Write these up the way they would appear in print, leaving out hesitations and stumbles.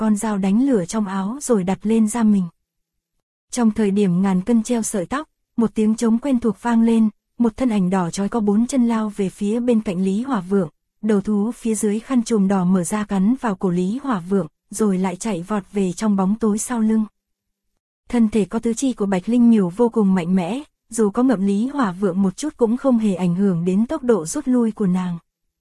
con dao đánh lửa trong áo rồi đặt lên da mình. Trong thời điểm ngàn cân treo sợi tóc, một tiếng trống quen thuộc vang lên, một thân ảnh đỏ chói có 4 chân lao về phía bên cạnh Lý Hỏa Vượng, đầu thú phía dưới khăn trùm đỏ mở ra cắn vào cổ Lý Hỏa Vượng, rồi lại chạy vọt về trong bóng tối sau lưng. Thân thể có tứ chi của Bạch Linh Miểu vô cùng mạnh mẽ, dù có ngậm Lý Hỏa Vượng một chút cũng không hề ảnh hưởng đến tốc độ rút lui của nàng.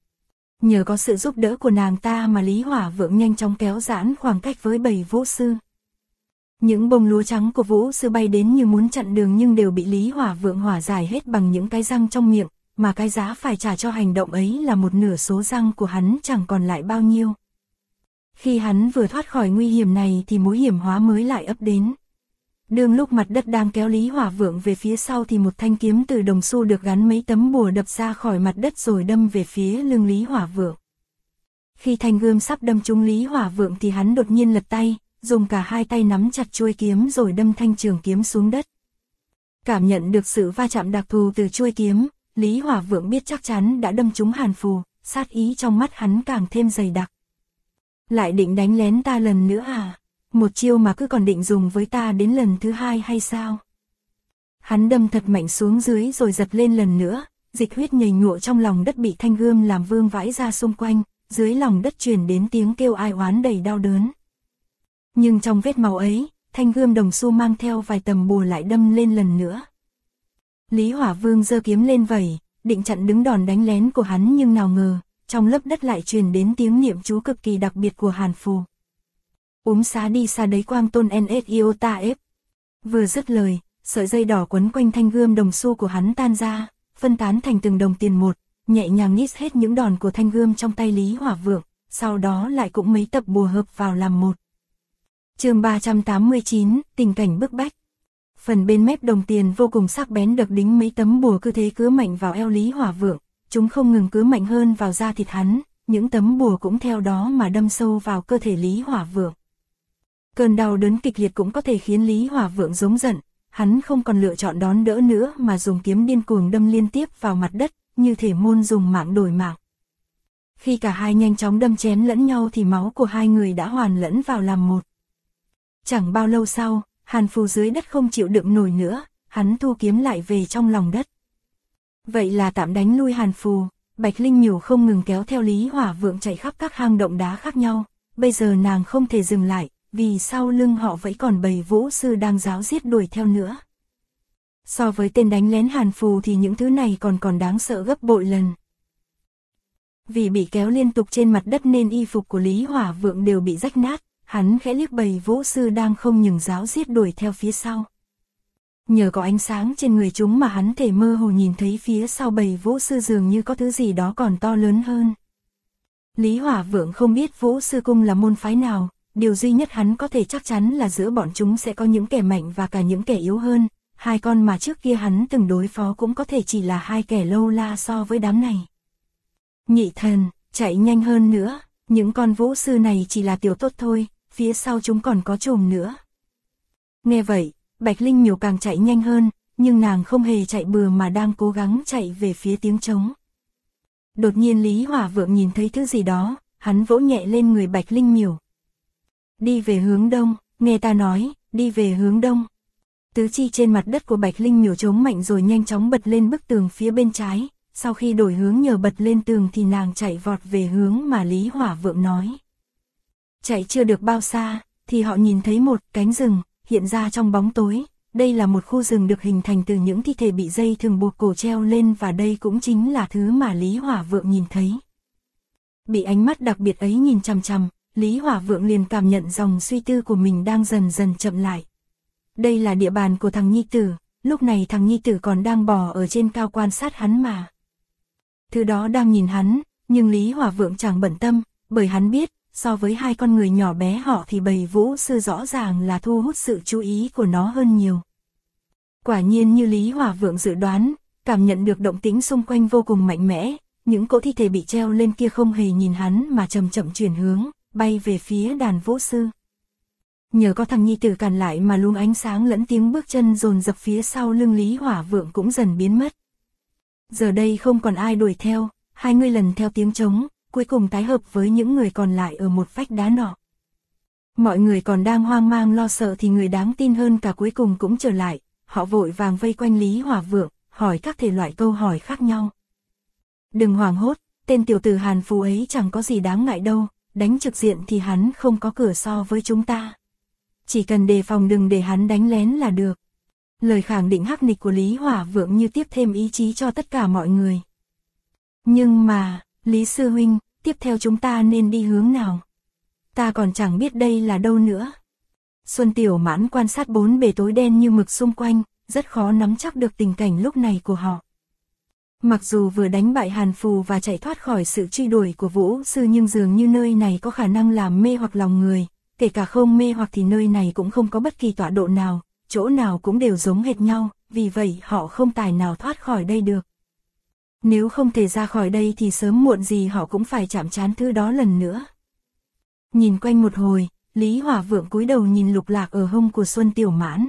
Nhờ có sự giúp đỡ của nàng ta mà Lý Hỏa Vượng nhanh chóng kéo giãn khoảng cách với bầy vũ sư. Những bông lúa trắng của vũ sư bay đến như muốn chặn đường nhưng đều bị Lý Hỏa Vượng hỏa giải hết bằng những cái răng trong miệng, mà cái giá phải trả cho hành động ấy là một nửa số răng của hắn chẳng còn lại bao nhiêu. Khi hắn vừa thoát khỏi nguy hiểm này thì mối hiểm hóa mới lại ập đến. Đương lúc mặt đất đang kéo Lý Hỏa Vượng về phía sau thì một thanh kiếm từ đồng xu được gắn mấy tấm bùa đập ra khỏi mặt đất rồi đâm về phía lưng Lý Hỏa Vượng. Khi thanh gươm sắp đâm trúng Lý Hỏa Vượng thì hắn đột nhiên lật tay, dùng cả hai tay nắm chặt chuôi kiếm rồi đâm thanh trường kiếm xuống đất. Cảm nhận được sự va chạm đặc thù từ chuôi kiếm, Lý Hỏa Vượng biết chắc chắn đã đâm trúng Hàn Phù, sát ý trong mắt hắn càng thêm dày đặc. Lại định đánh lén ta lần nữa à? Một chiêu mà cứ còn định dùng với ta đến lần thứ hai hay sao? Hắn đâm thật mạnh xuống dưới rồi giật lên lần nữa, dịch huyết nhầy nhụa trong lòng đất bị thanh gươm làm vương vãi ra xung quanh, dưới lòng đất truyền đến tiếng kêu ai oán đầy đau đớn. Nhưng trong vết máu ấy, thanh gươm đồng xu mang theo vài tầm bùa lại đâm lên lần nữa. Lý Hỏa Vương giơ kiếm lên vẩy, định chặn đứng đòn đánh lén của hắn nhưng nào ngờ, trong lớp đất lại truyền đến tiếng niệm chú cực kỳ đặc biệt của Hàn Phù. Xá đi xa đấy quang tôn NSIOTA ép. Vừa dứt lời, sợi dây đỏ quấn quanh thanh gươm đồng xu của hắn tan ra, phân tán thành từng đồng tiền một, nhẹ nhàng nít hết những đòn của thanh gươm trong tay Lý Hỏa Vượng, sau đó lại cũng mấy tập bùa hợp vào làm một. Chương 389, tình cảnh bức bách. Phần bên mép đồng tiền vô cùng sắc bén được đính mấy tấm bùa cứ thế cứa mạnh vào eo Lý Hỏa Vượng, chúng không ngừng cứa mạnh hơn vào da thịt hắn, những tấm bùa cũng theo đó mà đâm sâu vào cơ thể Lý Hỏa Vượng. Cơn đau đớn kịch liệt cũng có thể khiến Lý Hỏa Vượng giống giận, hắn không còn lựa chọn đón đỡ nữa mà dùng kiếm điên cuồng đâm liên tiếp vào mặt đất, như thể môn dùng mạng đổi mạng. Khi cả hai nhanh chóng đâm chém lẫn nhau thì máu của hai người đã hoàn lẫn vào làm một. Chẳng bao lâu sau, Hàn Phù dưới đất không chịu đựng nổi nữa, hắn thu kiếm lại về trong lòng đất. Vậy là tạm đánh lui Hàn Phù, Bạch Linh Miểu không ngừng kéo theo Lý Hỏa Vượng chạy khắp các hang động đá khác nhau, bây giờ nàng không thể dừng lại, vì sau lưng họ vẫn còn bầy vũ sư đang ráo riết đuổi theo nữa. So với tên đánh lén Hàn Phù thì những thứ này còn đáng sợ gấp bội lần. Vì bị kéo liên tục trên mặt đất nên y phục của Lý Hỏa Vượng đều bị rách nát, hắn khẽ liếc bầy vũ sư đang không ngừng ráo riết đuổi theo phía sau. Nhờ có ánh sáng trên người chúng mà hắn thể mơ hồ nhìn thấy phía sau bầy vũ sư dường như có thứ gì đó còn to lớn hơn. Lý Hỏa Vượng không biết vũ sư cung là môn phái nào, điều duy nhất hắn có thể chắc chắn là giữa bọn chúng sẽ có những kẻ mạnh và cả những kẻ yếu hơn, hai con mà trước kia hắn từng đối phó cũng có thể chỉ là hai kẻ lâu la so với đám này. Nhị thần, chạy nhanh hơn nữa, những con vũ sư này chỉ là tiểu tốt thôi, phía sau chúng còn có trùm nữa. Nghe vậy, Bạch Linh Miểu càng chạy nhanh hơn, nhưng nàng không hề chạy bừa mà đang cố gắng chạy về phía tiếng trống. Đột nhiên Lý Hỏa Vượng nhìn thấy thứ gì đó, hắn vỗ nhẹ lên người Bạch Linh Miểu. Đi về hướng đông, nghe ta nói, đi về hướng đông. Tứ chi trên mặt đất của Bạch Linh Miểu chống mạnh rồi nhanh chóng bật lên bức tường phía bên trái, sau khi đổi hướng nhờ bật lên tường thì nàng chạy vọt về hướng mà Lý Hỏa Vượng nói. Chạy chưa được bao xa, thì họ nhìn thấy một cánh rừng, hiện ra trong bóng tối, đây là một khu rừng được hình thành từ những thi thể bị dây thừng buộc cổ treo lên và đây cũng chính là thứ mà Lý Hỏa Vượng nhìn thấy. Bị ánh mắt đặc biệt ấy nhìn chằm chằm, Lý Hỏa Vượng liền cảm nhận dòng suy tư của mình đang dần dần chậm lại. Đây là địa bàn của thằng nhi tử, lúc này thằng nhi tử còn đang bò ở trên cao quan sát hắn mà. Thứ đó đang nhìn hắn, nhưng Lý Hỏa Vượng chẳng bận tâm, bởi hắn biết, so với hai con người nhỏ bé họ thì bầy vũ sư rõ ràng là thu hút sự chú ý của nó hơn nhiều. Quả nhiên như Lý Hỏa Vượng dự đoán, cảm nhận được động tĩnh xung quanh vô cùng mạnh mẽ, những cỗ thi thể bị treo lên kia không hề nhìn hắn mà chậm chậm chuyển hướng, bay về phía đàn vũ sư. Nhờ có thằng nhi tử cản lại mà luồng ánh sáng lẫn tiếng bước chân dồn dập phía sau lưng Lý Hỏa Vượng cũng dần biến mất. Giờ đây không còn ai đuổi theo, hai người lần theo tiếng trống, cuối cùng tái hợp với những người còn lại ở một vách đá nọ. Mọi người còn đang hoang mang lo sợ thì người đáng tin hơn cả cuối cùng cũng trở lại, họ vội vàng vây quanh Lý Hỏa Vượng, hỏi các thể loại câu hỏi khác nhau. Đừng hoảng hốt, tên tiểu tử Hàn Phù ấy chẳng có gì đáng ngại đâu, đánh trực diện thì hắn không có cửa so với chúng ta. Chỉ cần đề phòng đừng để hắn đánh lén là được. Lời khẳng định hắc nịch của Lý Hỏa Vượng như tiếp thêm ý chí cho tất cả mọi người. Nhưng mà, Lý Sư Huynh, tiếp theo chúng ta nên đi hướng nào? Ta còn chẳng biết đây là đâu nữa. Xuân Tiểu Mãn quan sát bốn bề tối đen như mực xung quanh, rất khó nắm chắc được tình cảnh lúc này của họ. Mặc dù vừa đánh bại Hàn Phù và chạy thoát khỏi sự truy đuổi của Vũ Sư nhưng dường như nơi này có khả năng làm mê hoặc lòng người, kể cả không mê hoặc thì nơi này cũng không có bất kỳ tọa độ nào, chỗ nào cũng đều giống hệt nhau, vì vậy họ không tài nào thoát khỏi đây được. Nếu không thể ra khỏi đây thì sớm muộn gì họ cũng phải chạm trán thứ đó lần nữa. Nhìn quanh một hồi, Lý Hỏa Vượng cúi đầu nhìn lục lạc ở hông của Xuân Tiểu Mãn.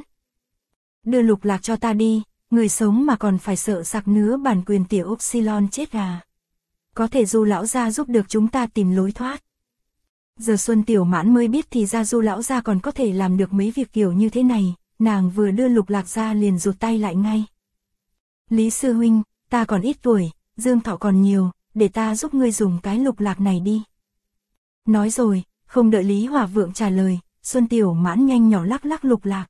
Đưa lục lạc cho ta đi, người sống mà còn phải sợ sặc nứa bản quyền tiểu Upsilon chết à. Có thể Du lão gia giúp được chúng ta tìm lối thoát. Giờ Xuân Tiểu Mãn mới biết thì ra Du lão gia còn có thể làm được mấy việc kiểu như thế này, nàng vừa đưa lục lạc ra liền rụt tay lại ngay. Lý Sư Huynh, ta còn ít tuổi, dương thọ còn nhiều, để ta giúp ngươi dùng cái lục lạc này đi. Nói rồi, không đợi Lý Hỏa Vượng trả lời, Xuân Tiểu Mãn nhanh nhỏ lắc lắc lục lạc.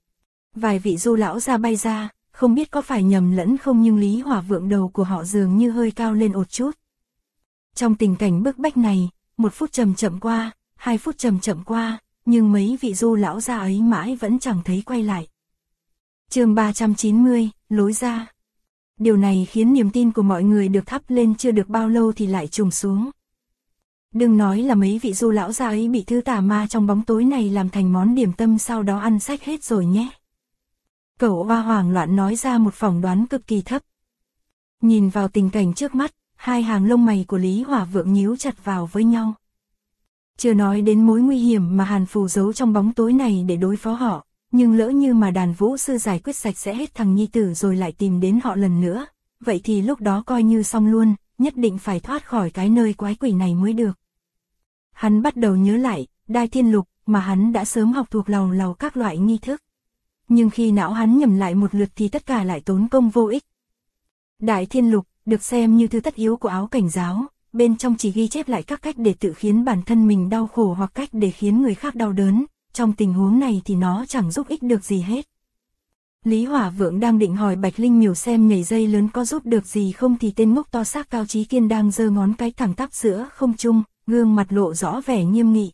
Vài vị Du lão gia bay ra, không biết có phải nhầm lẫn không nhưng Lý Hỏa Vượng đầu của họ dường như hơi cao lên một chút. Trong tình cảnh bức bách này, 1 phút chậm chậm qua, 2 phút chậm chậm qua, nhưng mấy vị Du lão gia ấy mãi vẫn chẳng thấy quay lại. Chương 390, lối ra. Điều này khiến niềm tin của mọi người được thắp lên chưa được bao lâu thì lại trùng xuống. Đừng nói là mấy vị Du lão gia ấy bị thứ tà ma trong bóng tối này làm thành món điểm tâm sau đó ăn sạch hết rồi nhé. Cẩu Oa hoảng loạn nói ra một phỏng đoán cực kỳ thấp. Nhìn vào tình cảnh trước mắt, hai hàng lông mày của Lý Hỏa Vượng nhíu chặt vào với nhau. Chưa nói đến mối nguy hiểm mà Hàn Phù giấu trong bóng tối này để đối phó họ, nhưng lỡ như mà đàn Vũ Sư giải quyết sạch sẽ hết thằng nhi tử rồi lại tìm đến họ lần nữa, vậy thì lúc đó coi như xong luôn, nhất định phải thoát khỏi cái nơi quái quỷ này mới được. Hắn bắt đầu nhớ lại, Đai Thiên Lục mà hắn đã sớm học thuộc lầu lầu các loại nghi thức. Nhưng khi não hắn nhầm lại một lượt thì tất cả lại tốn công vô ích. Đại Thiên Lục được xem như thứ tất yếu của áo cảnh giáo, bên trong chỉ ghi chép lại các cách để tự khiến bản thân mình đau khổ hoặc cách để khiến người khác đau đớn, trong tình huống này thì nó chẳng giúp ích được gì hết. Lý Hỏa Vượng đang định hỏi Bạch Linh Miểu xem nhảy dây lớn có giúp được gì không thì tên ngốc to xác Cao Chí Kiên đang giơ ngón cái thẳng tắp giữa không trung, gương mặt lộ rõ vẻ nghiêm nghị.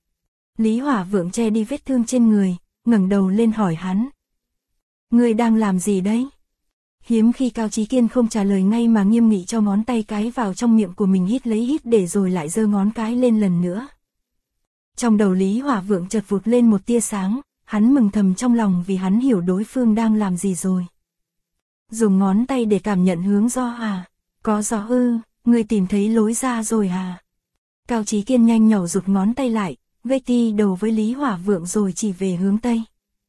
Lý Hỏa Vượng che đi vết thương trên người, ngẩng đầu lên hỏi hắn. Ngươi đang làm gì đấy? Hiếm khi Cao Chí Kiên không trả lời ngay mà nghiêm nghị cho ngón tay cái vào trong miệng của mình hít lấy hít để rồi lại giơ ngón cái lên lần nữa. Trong đầu Lý Hỏa Vượng chợt vụt lên một tia sáng, hắn mừng thầm trong lòng vì hắn hiểu đối phương đang làm gì rồi. Dùng ngón tay để cảm nhận hướng gió à? Có gió ư, ngươi tìm thấy lối ra rồi à? Cao Chí Kiên nhanh nhỏ rụt ngón tay lại, vây ti đầu với Lý Hỏa Vượng rồi chỉ về hướng Tây.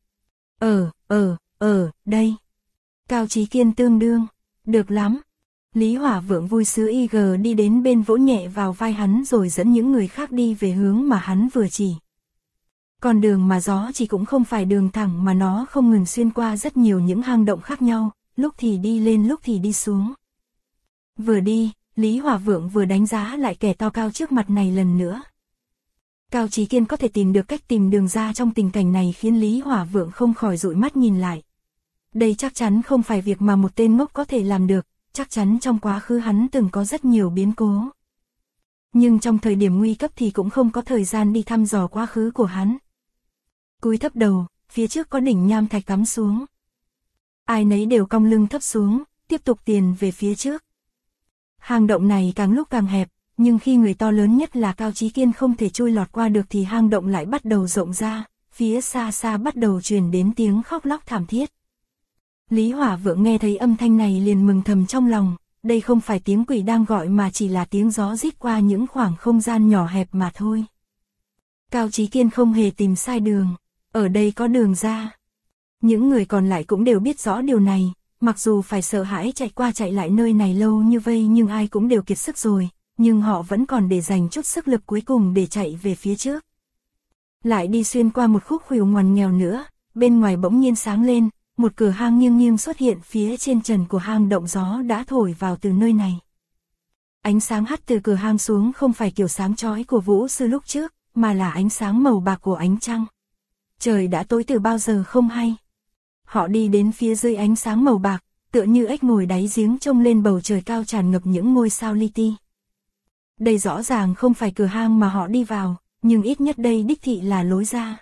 Đây. Cao Chí Kiên tương đương. Được lắm. Lý Hỏa Vượng vui sướng IG đi đến bên vỗ nhẹ vào vai hắn rồi dẫn những người khác đi về hướng mà hắn vừa chỉ. Con đường mà gió chỉ cũng không phải đường thẳng mà nó không ngừng xuyên qua rất nhiều những hang động khác nhau, lúc thì đi lên lúc thì đi xuống. Vừa đi, Lý Hỏa Vượng vừa đánh giá lại kẻ to cao trước mặt này lần nữa. Cao Chí Kiên có thể tìm được cách tìm đường ra trong tình cảnh này khiến Lý Hỏa Vượng không khỏi dụi mắt nhìn lại. Đây chắc chắn không phải việc mà một tên ngốc có thể làm được, chắc chắn trong quá khứ hắn từng có rất nhiều biến cố. Nhưng trong thời điểm nguy cấp thì cũng không có thời gian đi thăm dò quá khứ của hắn. Cúi thấp đầu, phía trước có đỉnh nham thạch cắm xuống. Ai nấy đều cong lưng thấp xuống, tiếp tục tiến về phía trước. Hang động này càng lúc càng hẹp, nhưng khi người to lớn nhất là Cao Chí Kiên không thể chui lọt qua được thì hang động lại bắt đầu rộng ra, phía xa xa bắt đầu truyền đến tiếng khóc lóc thảm thiết. Lý Hỏa Vượng nghe thấy âm thanh này liền mừng thầm trong lòng, đây không phải tiếng quỷ đang gọi mà chỉ là tiếng gió rít qua những khoảng không gian nhỏ hẹp mà thôi. Cao Chí Kiên không hề tìm sai đường, ở đây có đường ra. Những người còn lại cũng đều biết rõ điều này, mặc dù phải sợ hãi chạy qua chạy lại nơi này lâu như vây nhưng ai cũng đều kiệt sức rồi, nhưng họ vẫn còn để dành chút sức lực cuối cùng để chạy về phía trước. Lại đi xuyên qua một khúc khuỷu ngoằn nghèo nữa, bên ngoài bỗng nhiên sáng lên, một cửa hang nghiêng nghiêng xuất hiện phía trên trần của hang động, gió đã thổi vào từ nơi này. Ánh sáng hắt từ cửa hang xuống không phải kiểu sáng chói của Vũ Sư lúc trước, mà là ánh sáng màu bạc của ánh trăng. Trời đã tối từ bao giờ không hay. Họ đi đến phía dưới ánh sáng màu bạc, tựa như ếch ngồi đáy giếng trông lên bầu trời cao tràn ngập những ngôi sao li ti. Đây rõ ràng không phải cửa hang mà họ đi vào, nhưng ít nhất đây đích thị là lối ra.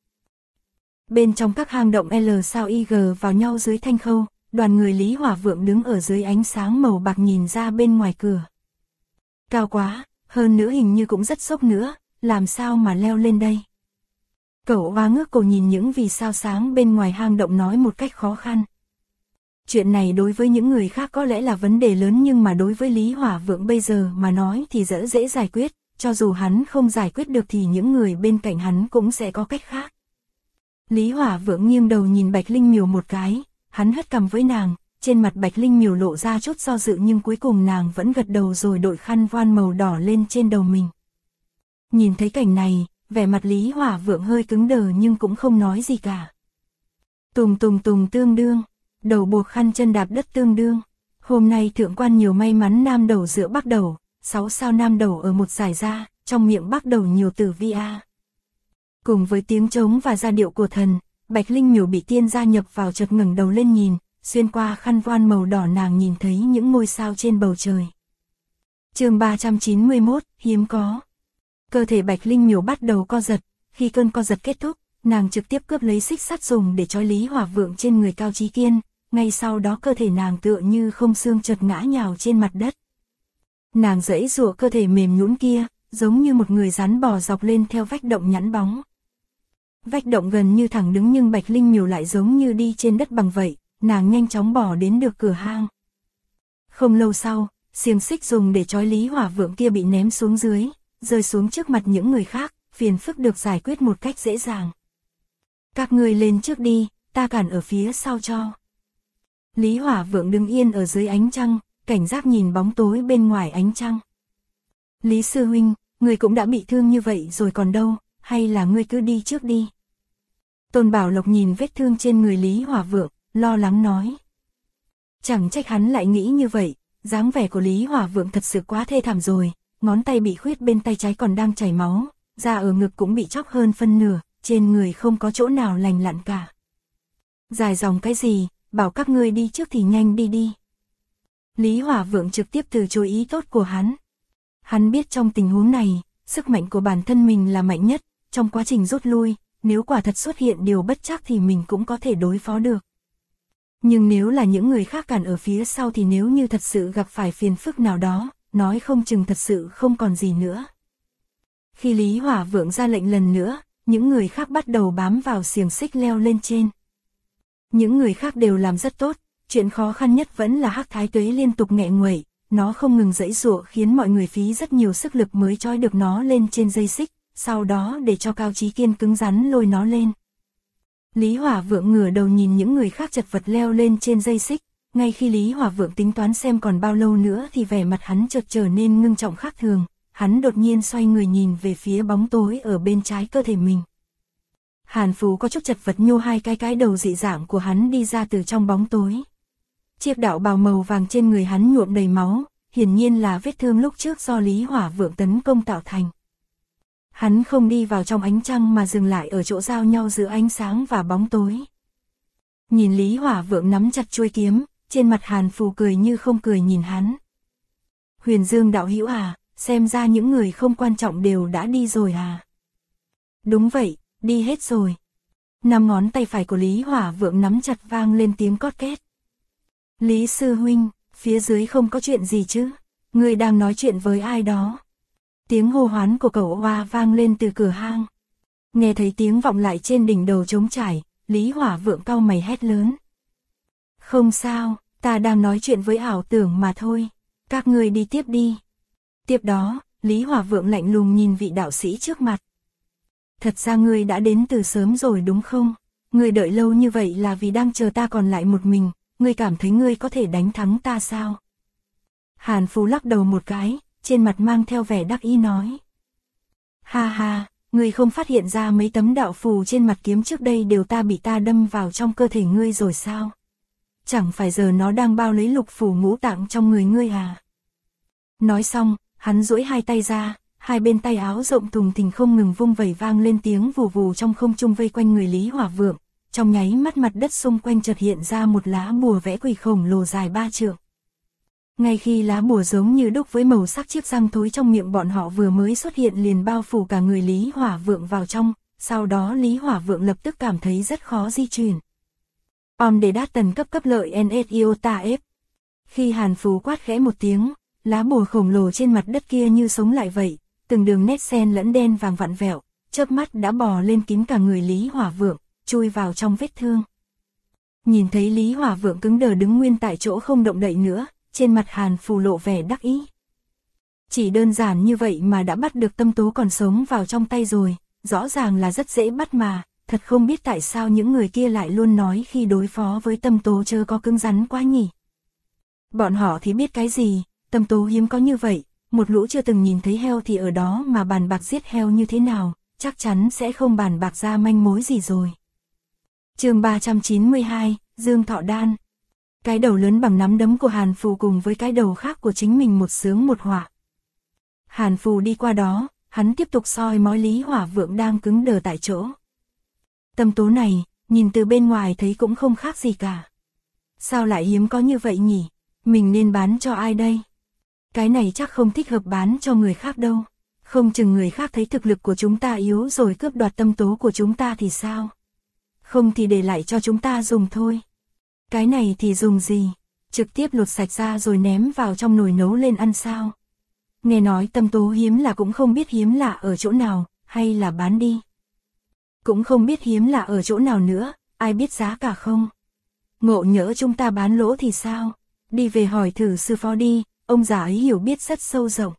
Bên trong các hang động L sao IG vào nhau dưới thanh khâu, đoàn người Lý Hỏa Vượng đứng ở dưới ánh sáng màu bạc nhìn ra bên ngoài cửa. Cao quá, hơn nữa hình như cũng rất sốc nữa, làm sao mà leo lên đây? Cậu Hoa ngước cổ nhìn những vì sao sáng bên ngoài hang động nói một cách khó khăn. Chuyện này đối với những người khác có lẽ là vấn đề lớn, nhưng mà đối với Lý Hỏa Vượng bây giờ mà nói thì rất dễ giải quyết, cho dù hắn không giải quyết được thì những người bên cạnh hắn cũng sẽ có cách khác. Lý Hỏa Vượng nghiêng đầu nhìn Bạch Linh Miều một cái, hắn hất cằm với nàng, trên mặt Bạch Linh Miều lộ ra chút do dự nhưng cuối cùng nàng vẫn gật đầu rồi đội khăn voan màu đỏ lên trên đầu mình. Nhìn thấy cảnh này, vẻ mặt Lý Hỏa Vượng hơi cứng đờ nhưng cũng không nói gì cả. Tùng tùng tùng tương đương, đầu buộc khăn chân đạp đất tương đương. Hôm nay thượng quan nhiều may mắn nam đầu giữa bắc đầu, 6 sao nam đầu ở một giải ra, trong miệng bắc đầu nhiều tử vi a. Cùng với tiếng trống và giai điệu của thần, Bạch Linh Miều bị tiên gia nhập vào chợt ngẩng đầu lên nhìn, xuyên qua khăn voan màu đỏ nàng nhìn thấy những ngôi sao trên bầu trời. Chương 391, hiếm có. Cơ thể Bạch Linh Miều bắt đầu co giật, khi cơn co giật kết thúc, nàng trực tiếp cướp lấy xích sắt dùng để trói Lý Hỏa Vượng trên người Cao Chí Kiên, ngay sau đó cơ thể nàng tựa như không xương chợt ngã nhào trên mặt đất. Nàng giãy giụa cơ thể mềm nhũn kia, giống như một người rắn bò dọc lên theo vách động nhẵn bóng. Vách động gần như thẳng đứng nhưng Bạch Linh Miều lại giống như đi trên đất bằng vậy, nàng nhanh chóng bỏ đến được cửa hang. Không lâu sau, xiềng xích dùng để trói Lý Hỏa Vượng kia bị ném xuống dưới, rơi xuống trước mặt những người khác, phiền phức được giải quyết một cách dễ dàng. Các ngươi lên trước đi, ta cản ở phía sau cho. Lý Hỏa Vượng đứng yên ở dưới ánh trăng, cảnh giác nhìn bóng tối bên ngoài ánh trăng. Lý sư huynh, ngươi cũng đã bị thương như vậy rồi còn đâu, hay là ngươi cứ đi trước đi. Tôn Bảo Lộc nhìn vết thương trên người Lý Hỏa Vượng, lo lắng nói. Chẳng trách hắn lại nghĩ như vậy, dáng vẻ của Lý Hỏa Vượng thật sự quá thê thảm rồi, ngón tay bị khuyết bên tay trái còn đang chảy máu, da ở ngực cũng bị chóc hơn phân nửa, trên người không có chỗ nào lành lặn cả. Dài dòng cái gì, bảo các ngươi đi trước thì nhanh đi đi. Lý Hỏa Vượng trực tiếp từ chối ý tốt của hắn. Hắn biết trong tình huống này, sức mạnh của bản thân mình là mạnh nhất, trong quá trình rút lui, nếu quả thật xuất hiện điều bất trắc thì mình cũng có thể đối phó được. Nhưng nếu là những người khác cản ở phía sau thì nếu như thật sự gặp phải phiền phức nào đó, nói không chừng thật sự không còn gì nữa. Khi Lý Hỏa Vượng ra lệnh lần nữa, những người khác bắt đầu bám vào xiềng xích leo lên trên. Những người khác đều làm rất tốt, chuyện khó khăn nhất vẫn là Hắc Thái Tuế liên tục nghẹ nguậy, nó không ngừng giãy giụa khiến mọi người phí rất nhiều sức lực mới trói được nó lên trên dây xích, sau đó để cho Cao Chí Kiên cứng rắn lôi nó lên. Lý Hỏa Vượng ngửa đầu nhìn những người khác chật vật leo lên trên dây xích, ngay khi Lý Hỏa Vượng tính toán xem còn bao lâu nữa thì vẻ mặt hắn chợt trở nên ngưng trọng khác thường, hắn đột nhiên xoay người nhìn về phía bóng tối ở bên trái cơ thể mình. Hàn Phú có chút chật vật nhô hai cái đầu dị dạng của hắn đi ra từ trong bóng tối. Chiếc đạo bào màu vàng trên người hắn nhuộm đầy máu, hiển nhiên là vết thương lúc trước do Lý Hỏa Vượng tấn công tạo thành. Hắn không đi vào trong ánh trăng mà dừng lại ở chỗ giao nhau giữa ánh sáng và bóng tối. Nhìn Lý Hỏa Vượng nắm chặt chuôi kiếm, trên mặt Hàn Phù cười như không cười nhìn hắn. Huyền Dương đạo hữu à, xem ra những người không quan trọng đều đã đi rồi à? Đúng vậy, đi hết rồi. 5 ngón tay phải của Lý Hỏa Vượng nắm chặt vang lên tiếng cót két. Lý sư huynh, phía dưới không có chuyện gì chứ? Ngươi đang nói chuyện với ai đó? Tiếng hô hoán của Cẩu Hoa vang lên từ cửa hang. Nghe thấy tiếng vọng lại trên đỉnh đầu trống trải, Lý Hỏa Vượng cau mày hét lớn. Không sao, ta đang nói chuyện với ảo tưởng mà thôi. Các ngươi đi tiếp đi. Tiếp đó, Lý Hỏa Vượng lạnh lùng nhìn vị đạo sĩ trước mặt. Thật ra ngươi đã đến từ sớm rồi đúng không? Ngươi đợi lâu như vậy là vì đang chờ ta còn lại một mình, ngươi cảm thấy ngươi có thể đánh thắng ta sao? Hàn Phú lắc đầu một cái, trên mặt mang theo vẻ đắc ý nói. Ha ha, ngươi không phát hiện ra mấy tấm đạo phù trên mặt kiếm trước đây đều bị ta đâm vào trong cơ thể ngươi rồi sao? Chẳng phải giờ nó đang bao lấy lục phủ ngũ tạng trong người ngươi à? Nói xong, hắn duỗi hai tay ra, hai bên tay áo rộng thùng thình không ngừng vung vẩy vang lên tiếng vù vù trong không trung vây quanh người Lý Hỏa Vượng. Trong nháy mắt mặt đất xung quanh chợt hiện ra một lá bùa vẽ quỷ khổng lồ dài 3 trượng. Ngay khi lá bùa giống như đúc với màu sắc chiếc răng thối trong miệng bọn họ vừa mới xuất hiện liền bao phủ cả người Lý Hỏa Vượng vào trong, sau đó Lý Hỏa Vượng lập tức cảm thấy rất khó di chuyển. Để đát tần cấp lợi NSIOTA F. Khi Hàn Phù quát khẽ một tiếng, lá bùa khổng lồ trên mặt đất kia như sống lại vậy, từng đường nét xen lẫn đen vàng vặn vẹo, chớp mắt đã bò lên kín cả người Lý Hỏa Vượng, chui vào trong vết thương. Nhìn thấy Lý Hỏa Vượng cứng đờ đứng nguyên tại chỗ không động đậy nữa, trên mặt Hàn Phù lộ vẻ đắc ý. Chỉ đơn giản như vậy mà đã bắt được tâm tố còn sống vào trong tay rồi, rõ ràng là rất dễ bắt mà, thật không biết tại sao những người kia lại luôn nói khi đối phó với tâm tố chớ có cứng rắn quá nhỉ. Bọn họ thì biết cái gì, tâm tố hiếm có như vậy, một lũ chưa từng nhìn thấy heo thì ở đó mà bàn bạc giết heo như thế nào, chắc chắn sẽ không bàn bạc ra manh mối gì rồi. Chương 392, Dương Thọ Đan. Cái đầu lớn bằng nắm đấm của Hàn Phù cùng với cái đầu khác của chính mình một sướng một họa. Hàn Phù đi qua đó, hắn tiếp tục soi mói Lý Hỏa Vượng đang cứng đờ tại chỗ. Tâm tố này, nhìn từ bên ngoài thấy cũng không khác gì cả. Sao lại hiếm có như vậy nhỉ? Mình nên bán cho ai đây? Cái này chắc không thích hợp bán cho người khác đâu. Không chừng người khác thấy thực lực của chúng ta yếu rồi cướp đoạt tâm tố của chúng ta thì sao? Không thì để lại cho chúng ta dùng thôi. Cái này thì dùng gì? Trực tiếp lột sạch ra rồi ném vào trong nồi nấu lên ăn sao? Nghe nói tâm tố hiếm là cũng không biết hiếm là ở chỗ nào, hay là bán đi. Cũng không biết hiếm là ở chỗ nào nữa, ai biết giá cả không? Ngộ nhỡ chúng ta bán lỗ thì sao? Đi về hỏi thử sư phó đi, ông già ấy hiểu biết rất sâu rộng.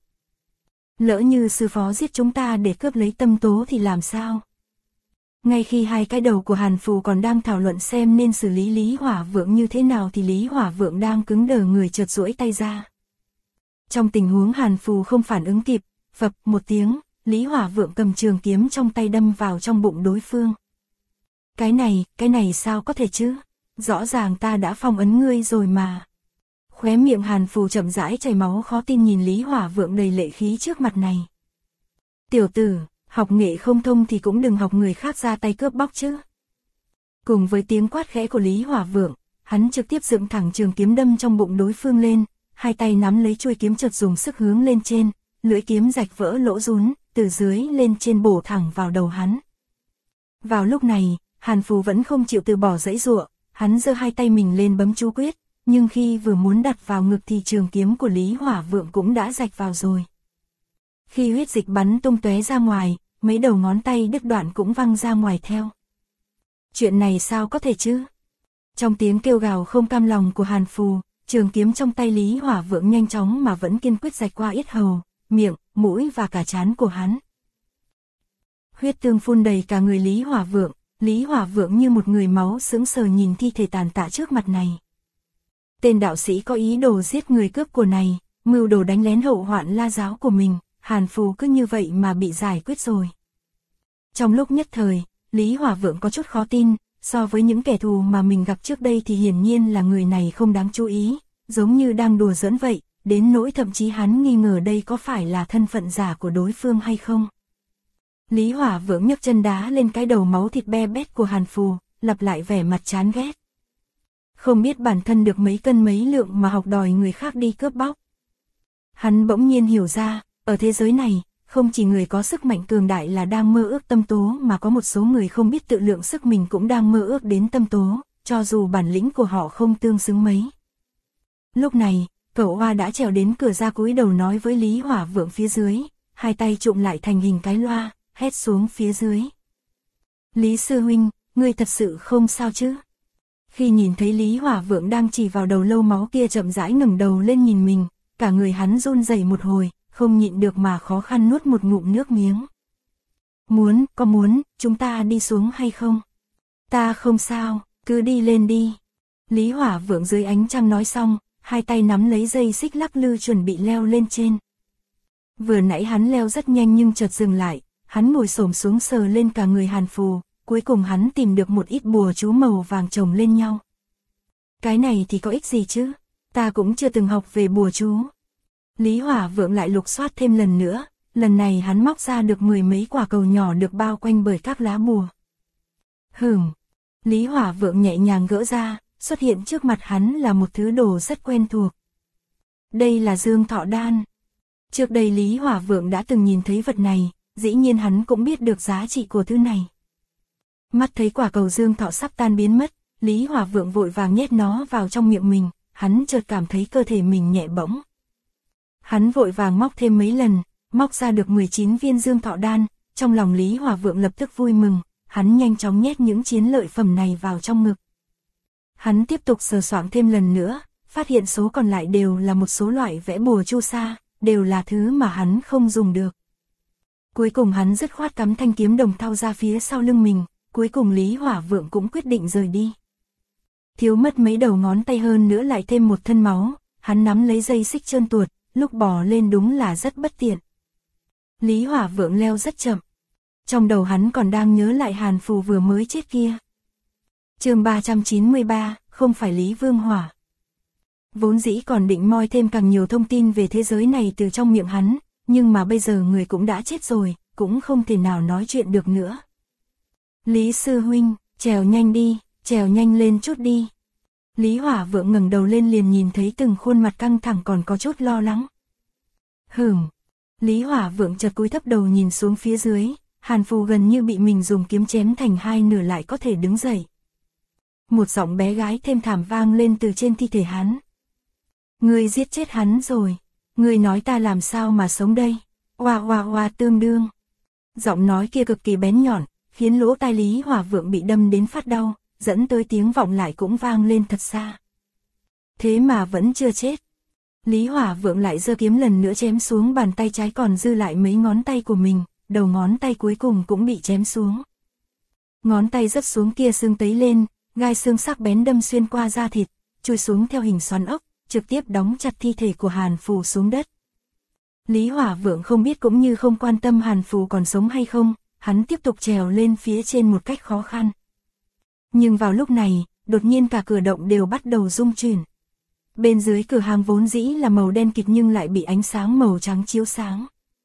Lỡ như sư phó giết chúng ta để cướp lấy tâm tố thì làm sao? Ngay khi hai cái đầu của Hàn Phù còn đang thảo luận xem nên xử lý Lý Hỏa Vượng như thế nào thì Lý Hỏa Vượng đang cứng đờ người chợt duỗi tay ra. Trong tình huống Hàn Phù không phản ứng kịp, phập một tiếng, Lý Hỏa Vượng cầm trường kiếm trong tay đâm vào trong bụng đối phương. Cái này sao có thể chứ? Rõ ràng ta đã phong ấn ngươi rồi mà. Khóe miệng Hàn Phù chậm rãi chảy máu khó tin nhìn Lý Hỏa Vượng đầy lệ khí trước mặt này. Tiểu tử, học nghệ không thông thì cũng đừng học người khác ra tay cướp bóc chứ. Cùng với tiếng quát khẽ của Lý Hỏa Vượng, hắn trực tiếp dựng thẳng trường kiếm đâm trong bụng đối phương lên, hai tay nắm lấy chuôi kiếm chợt dùng sức hướng lên trên, lưỡi kiếm rạch vỡ lỗ rún, từ dưới lên trên bổ thẳng vào đầu hắn. Vào lúc này, Hàn Phù vẫn không chịu từ bỏ giãy giụa, hắn giơ hai tay mình lên bấm chú quyết, nhưng khi vừa muốn đặt vào ngực thì trường kiếm của Lý Hỏa Vượng cũng đã rạch vào rồi. Khi huyết dịch bắn tung tóe ra ngoài, mấy đầu ngón tay đứt đoạn cũng văng ra ngoài theo. Chuyện này sao có thể chứ? Trong tiếng kêu gào không cam lòng của Hàn Phù, trường kiếm trong tay Lý Hỏa Vượng nhanh chóng mà vẫn kiên quyết rạch qua yết hầu, miệng, mũi và cả trán của hắn. Huyết tương phun đầy cả người Lý Hỏa Vượng như một người máu sững sờ nhìn thi thể tàn tạ trước mặt này. Tên đạo sĩ có ý đồ giết người cướp của này, mưu đồ đánh lén hậu hoạn La giáo của mình, Hàn Phù cứ như vậy mà bị giải quyết rồi. Trong lúc nhất thời, Lý Hỏa Vượng có chút khó tin, so với những kẻ thù mà mình gặp trước đây thì hiển nhiên là người này không đáng chú ý, giống như đang đùa giỡn vậy, đến nỗi thậm chí hắn nghi ngờ đây có phải là thân phận giả của đối phương hay không. Lý Hỏa Vượng nhấc chân đá lên cái đầu máu thịt be bét của Hàn Phù, lặp lại vẻ mặt chán ghét. Không biết bản thân được mấy cân mấy lượng mà học đòi người khác đi cướp bóc. Hắn bỗng nhiên hiểu ra, ở thế giới này, không chỉ người có sức mạnh cường đại là đang mơ ước tâm tố mà có một số người không biết tự lượng sức mình cũng đang mơ ước đến tâm tố, cho dù bản lĩnh của họ không tương xứng mấy. Lúc này, cậu Hoa đã trèo đến cửa ra cúi đầu nói với Lý Hỏa Vượng phía dưới, hai tay trụm lại thành hình cái loa, hét xuống phía dưới. Lý sư huynh, ngươi thật sự không sao chứ? Khi nhìn thấy Lý Hỏa Vượng đang chỉ vào đầu lâu máu kia chậm rãi ngẩng đầu lên nhìn mình, cả người hắn run rẩy một hồi, không nhịn được mà khó khăn nuốt một ngụm nước miếng. Có muốn, chúng ta đi xuống hay không? Ta không sao, cứ đi lên đi. Lý Hỏa Vượng dưới ánh trăng nói xong, hai tay nắm lấy dây xích lắc lư chuẩn bị leo lên trên. Vừa nãy hắn leo rất nhanh nhưng chợt dừng lại, hắn ngồi xổm xuống sờ lên cả người Hàn Phù, cuối cùng hắn tìm được một ít bùa chú màu vàng chồng lên nhau. Cái này thì có ích gì chứ, ta cũng chưa từng học về bùa chú. Lý Hỏa Vượng lại lục soát thêm lần nữa, lần này hắn móc ra được 10 mấy quả cầu nhỏ được bao quanh bởi các lá bùa. Lý Hỏa Vượng nhẹ nhàng gỡ ra, xuất hiện trước mặt hắn là một thứ đồ rất quen thuộc. Đây là Dương Thọ Đan. Trước đây Lý Hỏa Vượng đã từng nhìn thấy vật này, dĩ nhiên hắn cũng biết được giá trị của thứ này. Mắt thấy quả cầu Dương Thọ sắp tan biến mất, Lý Hỏa Vượng vội vàng nhét nó vào trong miệng mình, hắn chợt cảm thấy cơ thể mình nhẹ bỗng. Hắn vội vàng móc thêm mấy lần, móc ra được 19 viên Dương Thọ Đan, trong lòng Lý Hỏa Vượng lập tức vui mừng, hắn nhanh chóng nhét những chiến lợi phẩm này vào trong ngực. Hắn tiếp tục sờ soạng thêm lần nữa, phát hiện số còn lại đều là một số loại vẽ bùa chu sa, đều là thứ mà hắn không dùng được. Cuối cùng hắn dứt khoát cắm thanh kiếm đồng thau ra phía sau lưng mình, cuối cùng Lý Hỏa Vượng cũng quyết định rời đi. Thiếu mất mấy đầu ngón tay hơn nữa lại thêm một thân máu, hắn nắm lấy dây xích trơn tuột, lúc bò lên đúng là rất bất tiện. Lý Hỏa Vượng leo rất chậm. Trong đầu hắn còn đang nhớ lại Hàn Phù vừa mới chết kia. Chương 393, không phải Lý Vương Hỏa. Vốn dĩ còn định moi thêm càng nhiều thông tin về thế giới này từ trong miệng hắn, nhưng mà bây giờ người cũng đã chết rồi, cũng không thể nào nói chuyện được nữa. Lý sư huynh, trèo nhanh đi, trèo nhanh lên chút đi. Lý Hỏa Vượng ngẩng đầu lên liền nhìn thấy từng khuôn mặt căng thẳng còn có chút lo lắng. Lý Hỏa Vượng chợt cúi thấp đầu nhìn xuống phía dưới, Hàn Phù gần như bị mình dùng kiếm chém thành hai nửa lại có thể đứng dậy. Một giọng bé gái thêm thảm vang lên từ trên thi thể hắn. Ngươi giết chết hắn rồi, ngươi nói ta làm sao mà sống đây, oa oa oa tương đương. Giọng nói kia cực kỳ bén nhọn, khiến lỗ tai Lý Hỏa Vượng bị đâm đến phát đau, dẫn tới tiếng vọng lại cũng vang lên thật xa. Thế mà vẫn chưa chết. Lý Hỏa Vượng lại giơ kiếm lần nữa chém xuống bàn tay trái còn dư lại mấy ngón tay của mình, đầu ngón tay cuối cùng cũng bị chém xuống. Ngón tay rớt xuống kia xương tấy lên, gai xương sắc bén đâm xuyên qua da thịt, chui xuống theo hình xoắn ốc, trực tiếp đóng chặt thi thể của Hàn Phù xuống đất. Lý Hỏa Vượng không biết cũng như không quan tâm Hàn Phù còn sống hay không, hắn tiếp tục trèo lên phía trên một cách khó khăn. Nhưng vào lúc này, đột nhiên cả cửa động đều bắt đầu rung chuyển. Bên dưới cửa hàng vốn dĩ là màu đen kịt nhưng lại bị ánh sáng màu trắng chiếu sáng.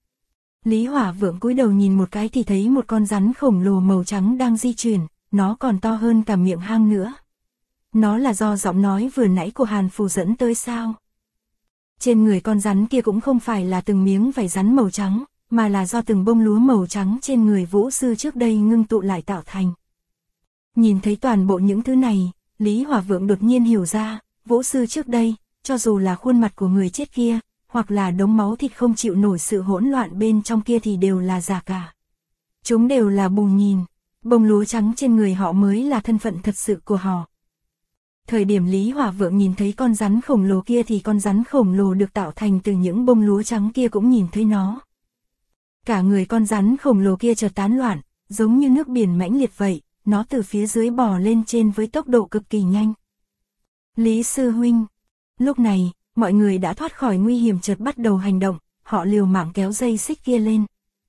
Lý Hỏa Vượng cúi đầu nhìn một cái thì thấy một con rắn khổng lồ màu trắng đang di chuyển, nó còn to hơn cả miệng hang nữa. Nó là do giọng nói vừa nãy của Hàn Phù dẫn tới sao? Trên người con rắn kia cũng không phải là từng miếng vảy rắn màu trắng, mà là do từng bông lúa màu trắng trên người vũ sư trước đây ngưng tụ lại tạo thành. Nhìn thấy toàn bộ những thứ này, Lý Hỏa Vượng đột nhiên hiểu ra, vũ sư trước đây, cho dù là khuôn mặt của người chết kia, hoặc là đống máu thịt không chịu nổi sự hỗn loạn bên trong kia thì đều là giả cả. Chúng đều là bù nhìn, bông lúa trắng trên người họ mới là thân phận thật sự của họ. Thời điểm Lý Hỏa Vượng nhìn thấy con rắn khổng lồ kia thì con rắn khổng lồ được tạo thành từ những bông lúa trắng kia cũng nhìn thấy nó. Cả người con rắn khổng lồ kia chợt tán loạn, giống như nước biển mãnh liệt vậy, nó từ phía dưới bò lên trên với tốc độ cực kỳ nhanh. Lý sư huynh. Lúc này, mọi người đã thoát khỏi nguy hiểm chợt bắt đầu hành động, họ liều mạng kéo dây xích kia lên.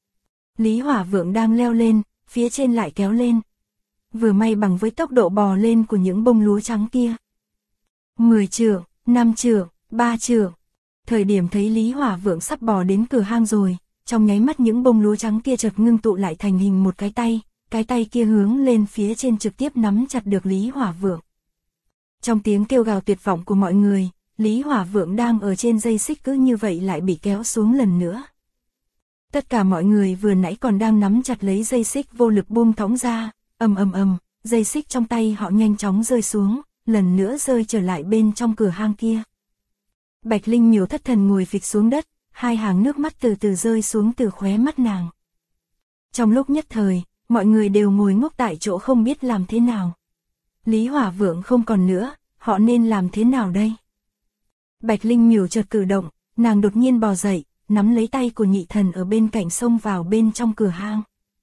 Lý Hỏa Vượng đang leo lên, phía trên lại kéo lên. Vừa may bằng với tốc độ bò lên của những bông lúa trắng kia. 10 trượng, 5 trượng, 3 trượng. Thời điểm thấy Lý Hỏa Vượng sắp bò đến cửa hang rồi, trong nháy mắt những bông lúa trắng kia chợt ngưng tụ lại thành hình một cái tay kia hướng lên phía trên trực tiếp nắm chặt được Lý Hỏa Vượng. Trong tiếng kêu gào tuyệt vọng của mọi người, Lý Hỏa Vượng đang ở trên dây xích cứ như vậy lại bị kéo xuống lần nữa. Tất cả mọi người vừa nãy còn đang nắm chặt lấy dây xích vô lực buông thõng ra, ầm, dây xích trong tay họ nhanh chóng rơi xuống, lần nữa rơi trở lại bên trong cửa hang kia. Bạch Linh Miểu thất thần ngồi phịch xuống đất, hai hàng nước mắt từ từ rơi xuống từ khóe mắt nàng. Trong lúc nhất thời, mọi người đều ngồi ngốc tại chỗ không biết làm thế nào. Lý Hỏa Vượng không còn nữa, họ nên làm thế nào đây? Bạch Linh Miểu chợt cử động, nàng đột nhiên bò dậy, nắm lấy tay của nhị thần ở bên cạnh xông vào bên trong cửa hang.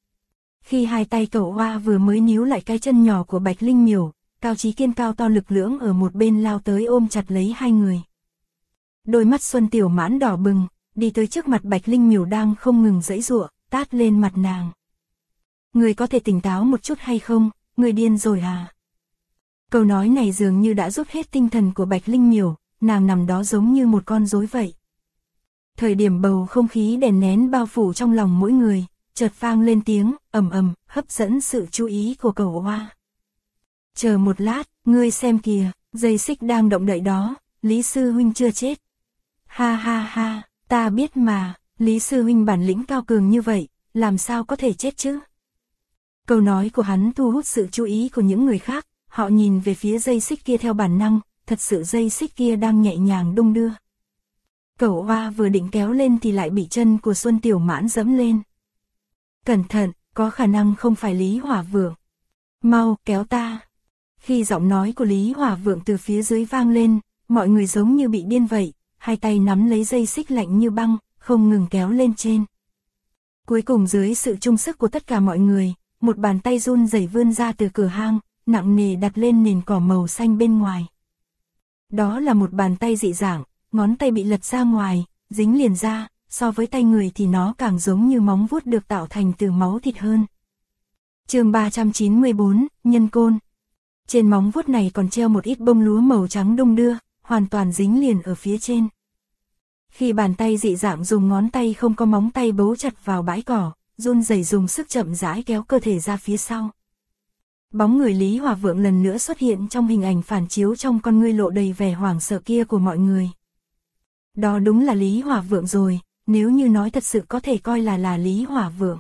Khi hai tay cậu hoa vừa mới níu lại cái chân nhỏ của Bạch Linh Miểu, Cao Chí Kiên cao to lực lưỡng ở một bên lao tới ôm chặt lấy hai người. Đôi mắt Xuân Tiểu Mãn đỏ bừng, đi tới trước mặt Bạch Linh Miểu đang không ngừng giãy giụa, tát lên mặt nàng. Người có thể tỉnh táo một chút hay không, người điên rồi à? Câu nói này dường như đã rút hết tinh thần của Bạch Linh Miểu, nàng nằm đó giống như một con rối vậy. Thời điểm bầu không khí đè nén bao phủ trong lòng mỗi người, chợt vang lên tiếng ầm ầm, hấp dẫn sự chú ý của Cẩu Oa. Chờ một lát, ngươi xem kìa, dây xích đang động đậy đó, Lý sư huynh chưa chết. Ha ha ha, ta biết mà, Lý sư huynh bản lĩnh cao cường như vậy, làm sao có thể chết chứ? Câu nói của hắn thu hút sự chú ý của những người khác, họ nhìn về phía dây xích kia theo bản năng, thật sự dây xích kia đang nhẹ nhàng đung đưa. Cẩu Oa vừa định kéo lên thì lại bị chân của Xuân Tiểu Mãn giẫm lên. Cẩn thận, có khả năng không phải Lý Hỏa Vượng. Mau, kéo ta. Khi giọng nói của Lý Hỏa Vượng từ phía dưới vang lên, mọi người giống như bị điên vậy, hai tay nắm lấy dây xích lạnh như băng, không ngừng kéo lên trên. Cuối cùng dưới sự chung sức của tất cả mọi người, một bàn tay run rẩy vươn ra từ cửa hang, nặng nề đặt lên nền cỏ màu xanh bên ngoài. Đó là một bàn tay dị dạng, ngón tay bị lật ra ngoài, dính liền ra, so với tay người thì nó càng giống như móng vuốt được tạo thành từ máu thịt hơn. Chương 394, Nhân Côn. Trên móng vuốt này còn treo một ít bông lúa màu trắng đung đưa, hoàn toàn dính liền ở phía trên. Khi bàn tay dị dạng dùng ngón tay không có móng tay bấu chặt vào bãi cỏ, run rẩy dùng sức chậm rãi kéo cơ thể ra phía sau. Bóng người Lý Hỏa Vượng lần nữa xuất hiện trong hình ảnh phản chiếu trong con ngươi lộ đầy vẻ hoảng sợ kia của mọi người. Đó đúng là Lý Hỏa Vượng rồi, nếu như nói thật sự có thể coi là Lý Hỏa Vượng.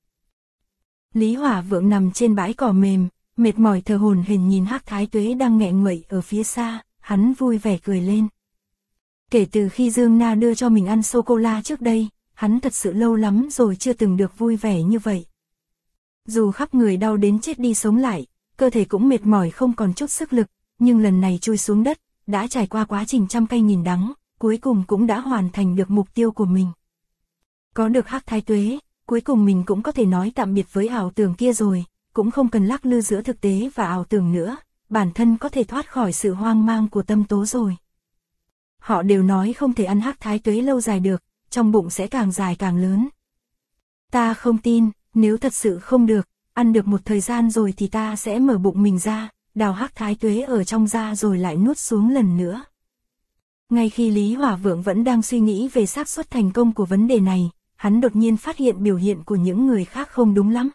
Lý Hỏa Vượng nằm trên bãi cỏ mềm, mệt mỏi thở hổn hển nhìn Hắc Thái Tuế đang nghẹ nguậy ở phía xa, hắn vui vẻ cười lên. Kể từ khi Dương Na đưa cho mình ăn sô-cô-la trước đây, hắn thật sự lâu lắm rồi chưa từng được vui vẻ như vậy. Dù khắp người đau đến chết đi sống lại, cơ thể cũng mệt mỏi không còn chút sức lực, nhưng lần này chui xuống đất, đã trải qua quá trình trăm cay nghìn đắng, cuối cùng cũng đã hoàn thành được mục tiêu của mình. Có được Hắc Thái Tuế, cuối cùng mình cũng có thể nói tạm biệt với ảo tưởng kia rồi, cũng không cần lắc lư giữa thực tế và ảo tưởng nữa, bản thân có thể thoát khỏi sự hoang mang của tâm tố rồi. Họ đều nói không thể ăn Hắc Thái Tuế lâu dài được, trong bụng sẽ càng dài càng lớn. Ta không tin, nếu thật sự không được, ăn được một thời gian rồi thì ta sẽ mở bụng mình ra, đào Hắc Thái Tuế ở trong da rồi lại nuốt xuống lần nữa. Ngay khi Lý Hỏa Vượng vẫn đang suy nghĩ về xác suất thành công của vấn đề này, hắn đột nhiên phát hiện biểu hiện của những người khác không đúng lắm.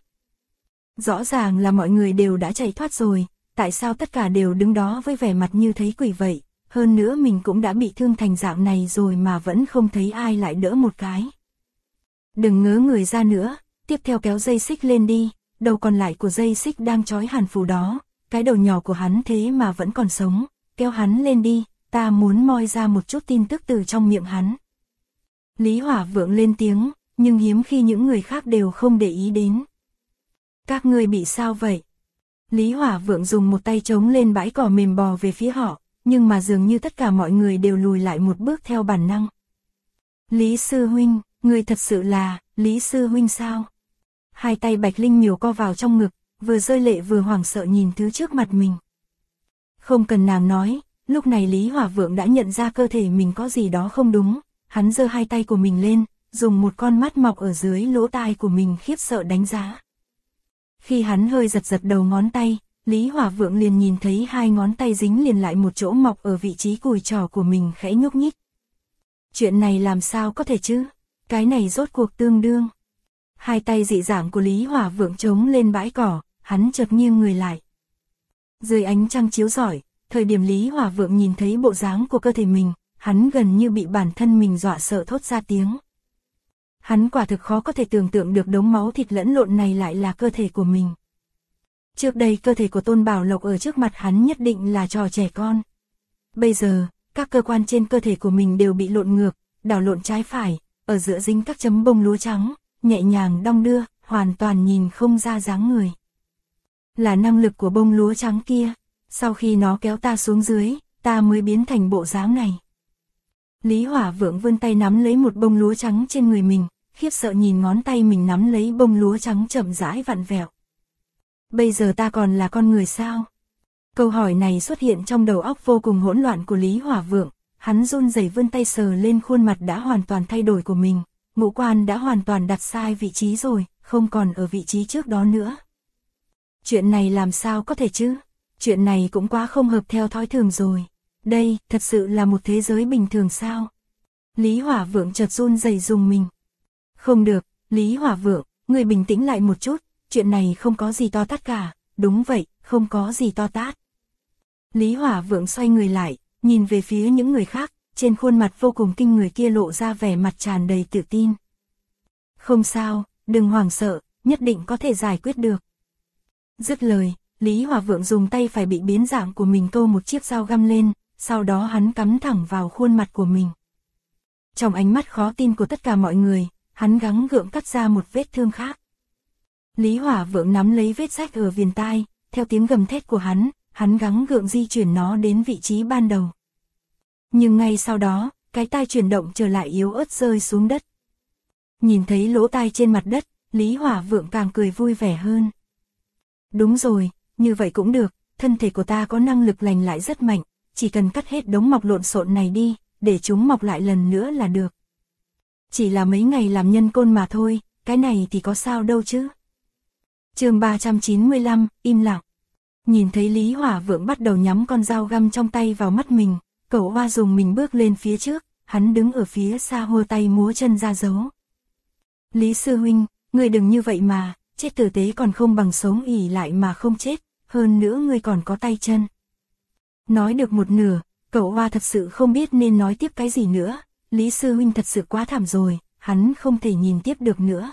Rõ ràng là mọi người đều đã chạy thoát rồi, tại sao tất cả đều đứng đó với vẻ mặt như thấy quỷ vậy, hơn nữa mình cũng đã bị thương thành dạng này rồi mà vẫn không thấy ai lại đỡ một cái. Đừng ngớ người ra nữa, tiếp theo kéo dây xích lên đi, đầu còn lại của dây xích đang trói Hàn Phù đó, cái đầu nhỏ của hắn thế mà vẫn còn sống, kéo hắn lên đi, ta muốn moi ra một chút tin tức từ trong miệng hắn. Lý Hỏa Vượng lên tiếng, nhưng hiếm khi những người khác đều không để ý đến. Các ngươi bị sao vậy? Lý Hỏa Vượng dùng một tay chống lên bãi cỏ mềm bò về phía họ, nhưng mà dường như tất cả mọi người đều lùi lại một bước theo bản năng. Lý sư huynh, người thật sự là Lý sư huynh sao? Hai tay Bạch Linh Miểu co vào trong ngực, vừa rơi lệ vừa hoảng sợ nhìn thứ trước mặt mình. Không cần nàng nói, lúc này Lý Hỏa Vượng đã nhận ra cơ thể mình có gì đó không đúng, hắn giơ hai tay của mình lên, dùng một con mắt mọc ở dưới lỗ tai của mình khiếp sợ đánh giá. Khi hắn hơi giật giật đầu ngón tay, Lý Hỏa Vượng liền nhìn thấy hai ngón tay dính liền lại một chỗ mọc ở vị trí cùi chỏ của mình khẽ nhúc nhích. Chuyện này làm sao có thể chứ? Cái này rốt cuộc tương đương. Hai tay dị dạng của Lý Hỏa Vượng chống lên bãi cỏ, hắn chợt nghiêng người lại. Dưới ánh trăng chiếu rọi, thời điểm Lý Hỏa Vượng nhìn thấy bộ dáng của cơ thể mình, hắn gần như bị bản thân mình dọa sợ thốt ra tiếng. Hắn quả thực khó có thể tưởng tượng được đống máu thịt lẫn lộn này lại là cơ thể của mình. Trước đây cơ thể của Tôn Bảo Lộc ở trước mặt hắn nhất định là trò trẻ con. Bây giờ, các cơ quan trên cơ thể của mình đều bị lộn ngược, đảo lộn trái phải, ở giữa dính các chấm bông lúa trắng, nhẹ nhàng đong đưa, hoàn toàn nhìn không ra dáng người. Là năng lực của bông lúa trắng kia, sau khi nó kéo ta xuống dưới, ta mới biến thành bộ dáng này. Lý Hỏa Vượng vươn tay nắm lấy một bông lúa trắng trên người mình, khiếp sợ nhìn ngón tay mình nắm lấy bông lúa trắng chậm rãi vặn vẹo. Bây giờ ta còn là con người sao? Câu hỏi này xuất hiện trong đầu óc vô cùng hỗn loạn của Lý Hỏa Vượng, hắn run rẩy vươn tay sờ lên khuôn mặt đã hoàn toàn thay đổi của mình, ngũ quan đã hoàn toàn đặt sai vị trí rồi, không còn ở vị trí trước đó nữa. Chuyện này làm sao có thể chứ? Chuyện này cũng quá không hợp theo thói thường rồi. Đây, thật sự là một thế giới bình thường sao? Lý Hỏa Vượng chợt run rẩy dùng mình. Không được, Lý Hỏa Vượng, người bình tĩnh lại một chút, chuyện này không có gì to tát cả, đúng vậy, không có gì to tát. Lý Hỏa Vượng xoay người lại, nhìn về phía những người khác, trên khuôn mặt vô cùng kinh người kia lộ ra vẻ mặt tràn đầy tự tin. Không sao, đừng hoảng sợ, nhất định có thể giải quyết được. Dứt lời, Lý Hỏa Vượng dùng tay phải bị biến dạng của mình câu một chiếc dao găm lên, sau đó hắn cắm thẳng vào khuôn mặt của mình. Trong ánh mắt khó tin của tất cả mọi người, hắn gắng gượng cắt ra một vết thương khác. Lý Hỏa Vượng nắm lấy vết rách ở viền tai, theo tiếng gầm thét của hắn gắng gượng di chuyển nó đến vị trí ban đầu. Nhưng ngay sau đó, cái tai chuyển động trở lại yếu ớt rơi xuống đất. Nhìn thấy lỗ tai trên mặt đất, Lý Hỏa Vượng càng cười vui vẻ hơn. Đúng rồi, như vậy cũng được, thân thể của ta có năng lực lành lại rất mạnh, chỉ cần cắt hết đống mọc lộn xộn này đi, để chúng mọc lại lần nữa là được. Chỉ là mấy ngày làm nhân côn mà thôi, cái này thì có sao đâu chứ. Chương 395, im lặng. Nhìn thấy Lý Hỏa Vượng bắt đầu nhắm con dao găm trong tay vào mắt mình, Cẩu Oa dùng mình bước lên phía trước, hắn đứng ở phía xa hô tay múa chân ra dấu. Lý sư huynh, ngươi đừng như vậy mà, chết tử tế còn không bằng sống ỉ lại mà không chết, hơn nữa ngươi còn có tay chân. Nói được một nửa, Cẩu Oa thật sự không biết nên nói tiếp cái gì nữa, Lý sư huynh thật sự quá thảm rồi, hắn không thể nhìn tiếp được nữa.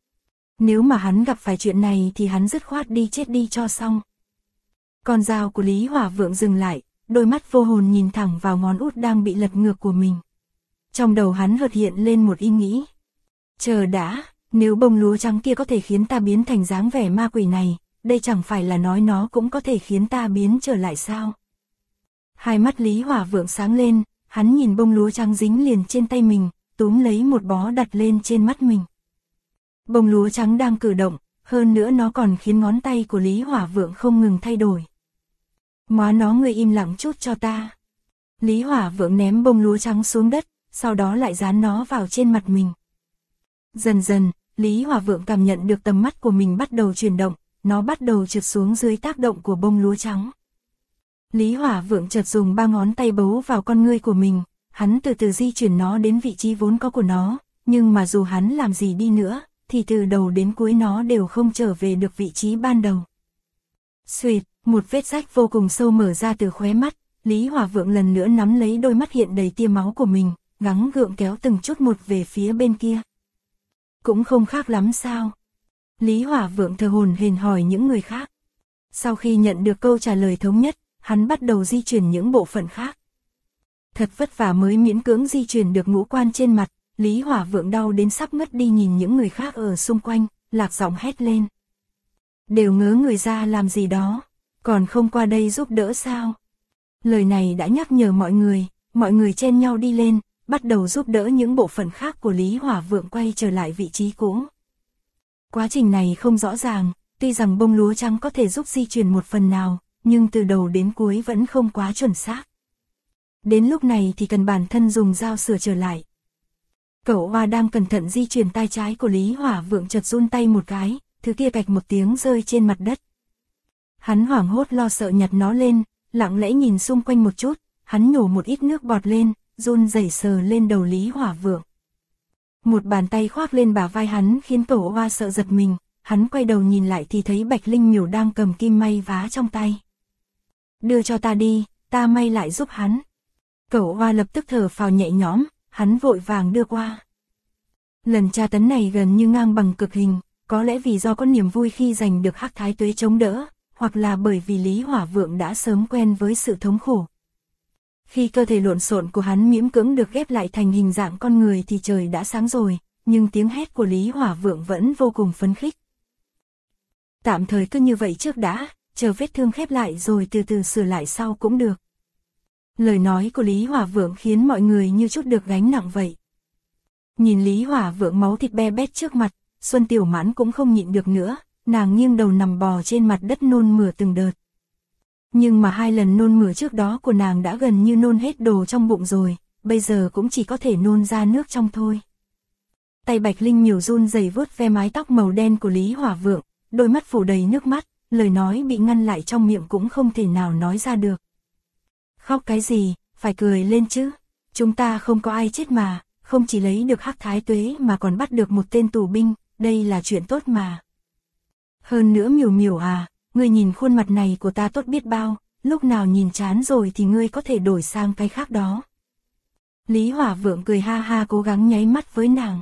Nếu mà hắn gặp phải chuyện này thì hắn dứt khoát đi chết đi cho xong. Con dao của Lý Hỏa Vượng dừng lại, đôi mắt vô hồn nhìn thẳng vào ngón út đang bị lật ngược của mình. Trong đầu hắn chợt hiện lên một ý nghĩ. Chờ đã, nếu bông lúa trắng kia có thể khiến ta biến thành dáng vẻ ma quỷ này, đây chẳng phải là nói nó cũng có thể khiến ta biến trở lại sao? Hai mắt Lý Hỏa Vượng sáng lên, hắn nhìn bông lúa trắng dính liền trên tay mình, túm lấy một bó đặt lên trên mắt mình. Bông lúa trắng đang cử động, hơn nữa nó còn khiến ngón tay của Lý Hỏa Vượng không ngừng thay đổi. Móa nó, ngươi im lặng chút cho ta. Lý Hỏa Vượng ném bông lúa trắng xuống đất, sau đó lại dán nó vào trên mặt mình. Dần dần, Lý Hỏa Vượng cảm nhận được tầm mắt của mình bắt đầu chuyển động, nó bắt đầu trượt xuống dưới tác động của bông lúa trắng. Lý Hỏa Vượng chợt dùng ba ngón tay bấu vào con ngươi của mình, hắn từ từ di chuyển nó đến vị trí vốn có của nó, nhưng mà dù hắn làm gì đi nữa, thì từ đầu đến cuối nó đều không trở về được vị trí ban đầu. Xuỵt, một vết rách vô cùng sâu mở ra từ khóe mắt, Lý Hỏa Vượng lần nữa nắm lấy đôi mắt hiện đầy tia máu của mình, gắng gượng kéo từng chút một về phía bên kia. Cũng không khác lắm sao? Lý Hỏa Vượng thở hổn hển hỏi những người khác. Sau khi nhận được câu trả lời thống nhất, hắn bắt đầu di chuyển những bộ phận khác. Thật vất vả mới miễn cưỡng di chuyển được ngũ quan trên mặt, Lý Hỏa Vượng đau đến sắp ngất đi nhìn những người khác ở xung quanh, lạc giọng hét lên. Đều ngớ người ra làm gì đó, còn không qua đây giúp đỡ sao? Lời này đã nhắc nhở mọi người chen nhau đi lên, bắt đầu giúp đỡ những bộ phận khác của Lý Hỏa Vượng quay trở lại vị trí cũ. Quá trình này không rõ ràng, tuy rằng bông lúa trắng có thể giúp di chuyển một phần nào, nhưng từ đầu đến cuối vẫn không quá chuẩn xác. Đến lúc này thì cần bản thân dùng dao sửa trở lại. Cẩu Oa đang cẩn thận di chuyển tay trái của Lý Hỏa Vượng chợt run tay một cái, thứ kia cạch một tiếng rơi trên mặt đất. Hắn hoảng hốt lo sợ nhặt nó lên, lặng lẽ nhìn xung quanh một chút, hắn nhổ một ít nước bọt lên, run rẩy sờ lên đầu Lý Hỏa Vượng. Một bàn tay khoác lên bả vai hắn khiến Cẩu Oa sợ giật mình, hắn quay đầu nhìn lại thì thấy Bạch Linh Miểu đang cầm kim may vá trong tay. Đưa cho ta đi, ta may lại giúp hắn. Cẩu Oa lập tức thở phào nhẹ nhõm, hắn vội vàng đưa qua. Lần tra tấn này gần như ngang bằng cực hình, có lẽ vì do có niềm vui khi giành được Hắc Thái Tuế chống đỡ, hoặc là bởi vì Lý Hỏa Vượng đã sớm quen với sự thống khổ. Khi cơ thể lộn xộn của hắn miễn cưỡng được ghép lại thành hình dạng con người thì trời đã sáng rồi, nhưng tiếng hét của Lý Hỏa Vượng vẫn vô cùng phấn khích. Tạm thời cứ như vậy trước đã, chờ vết thương khép lại rồi từ từ sửa lại sau cũng được. Lời nói của Lý Hỏa Vượng khiến mọi người như chút được gánh nặng vậy. Nhìn Lý Hỏa Vượng máu thịt be bét trước mặt, Xuân Tiểu Mãn cũng không nhịn được nữa, nàng nghiêng đầu nằm bò trên mặt đất nôn mửa từng đợt. Nhưng mà 2 lần nôn mửa trước đó của nàng đã gần như nôn hết đồ trong bụng rồi, bây giờ cũng chỉ có thể nôn ra nước trong thôi. Tay Bạch Linh Miểu run rẩy vuốt ve mái tóc màu đen của Lý Hỏa Vượng, đôi mắt phủ đầy nước mắt, lời nói bị ngăn lại trong miệng cũng không thể nào nói ra được. Khóc cái gì, phải cười lên chứ. Chúng ta không có ai chết mà, không chỉ lấy được Hắc Thái Tuế mà còn bắt được một tên tù binh, đây là chuyện tốt mà. Hơn nữa Miểu Miểu à, ngươi nhìn khuôn mặt này của ta tốt biết bao, lúc nào nhìn chán rồi thì ngươi có thể đổi sang cái khác đó. Lý Hỏa Vượng cười ha ha cố gắng nháy mắt với nàng.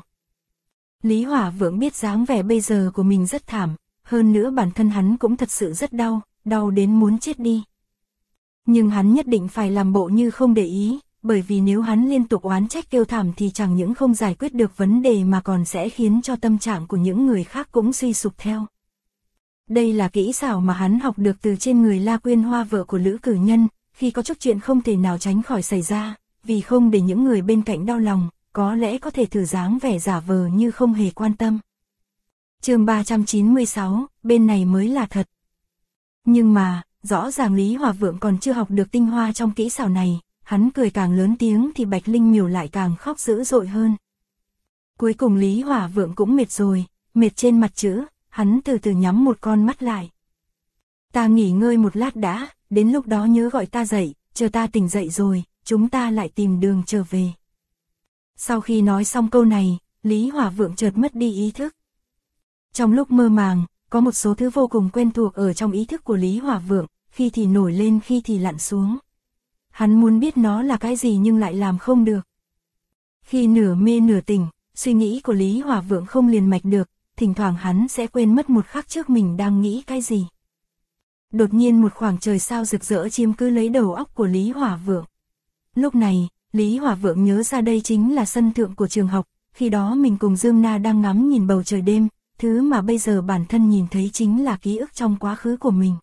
Lý Hỏa Vượng biết dáng vẻ bây giờ của mình rất thảm, hơn nữa bản thân hắn cũng thật sự rất đau, đau đến muốn chết đi. Nhưng hắn nhất định phải làm bộ như không để ý, bởi vì nếu hắn liên tục oán trách kêu thảm thì chẳng những không giải quyết được vấn đề mà còn sẽ khiến cho tâm trạng của những người khác cũng suy sụp theo. Đây là kỹ xảo mà hắn học được từ trên người La Quyên Hoa vợ của Lữ Cử Nhân, khi có chút chuyện không thể nào tránh khỏi xảy ra, vì không để những người bên cạnh đau lòng, có lẽ có thể thử dáng vẻ giả vờ như không hề quan tâm. Chương 396, bên này mới là thật. Nhưng mà, rõ ràng Lý Hỏa Vượng còn chưa học được tinh hoa trong kỹ xảo này, hắn cười càng lớn tiếng thì Bạch Linh Miểu lại càng khóc dữ dội hơn. Cuối cùng Lý Hỏa Vượng cũng mệt rồi, mệt trên mặt chữ, hắn từ từ nhắm một con mắt lại. Ta nghỉ ngơi một lát đã, đến lúc đó nhớ gọi ta dậy, chờ ta tỉnh dậy rồi, chúng ta lại tìm đường trở về. Sau khi nói xong câu này, Lý Hỏa Vượng chợt mất đi ý thức. Trong lúc mơ màng, có một số thứ vô cùng quen thuộc ở trong ý thức của Lý Hỏa Vượng, khi thì nổi lên khi thì lặn xuống. Hắn muốn biết nó là cái gì nhưng lại làm không được. Khi nửa mê nửa tỉnh, suy nghĩ của Lý Hỏa Vượng không liền mạch được, thỉnh thoảng hắn sẽ quên mất một khắc trước mình đang nghĩ cái gì. Đột nhiên một khoảng trời sao rực rỡ chiếm cứ lấy đầu óc của Lý Hỏa Vượng. Lúc này, Lý Hỏa Vượng nhớ ra đây chính là sân thượng của trường học, khi đó mình cùng Dương Na đang ngắm nhìn bầu trời đêm, thứ mà bây giờ bản thân nhìn thấy chính là ký ức trong quá khứ của mình.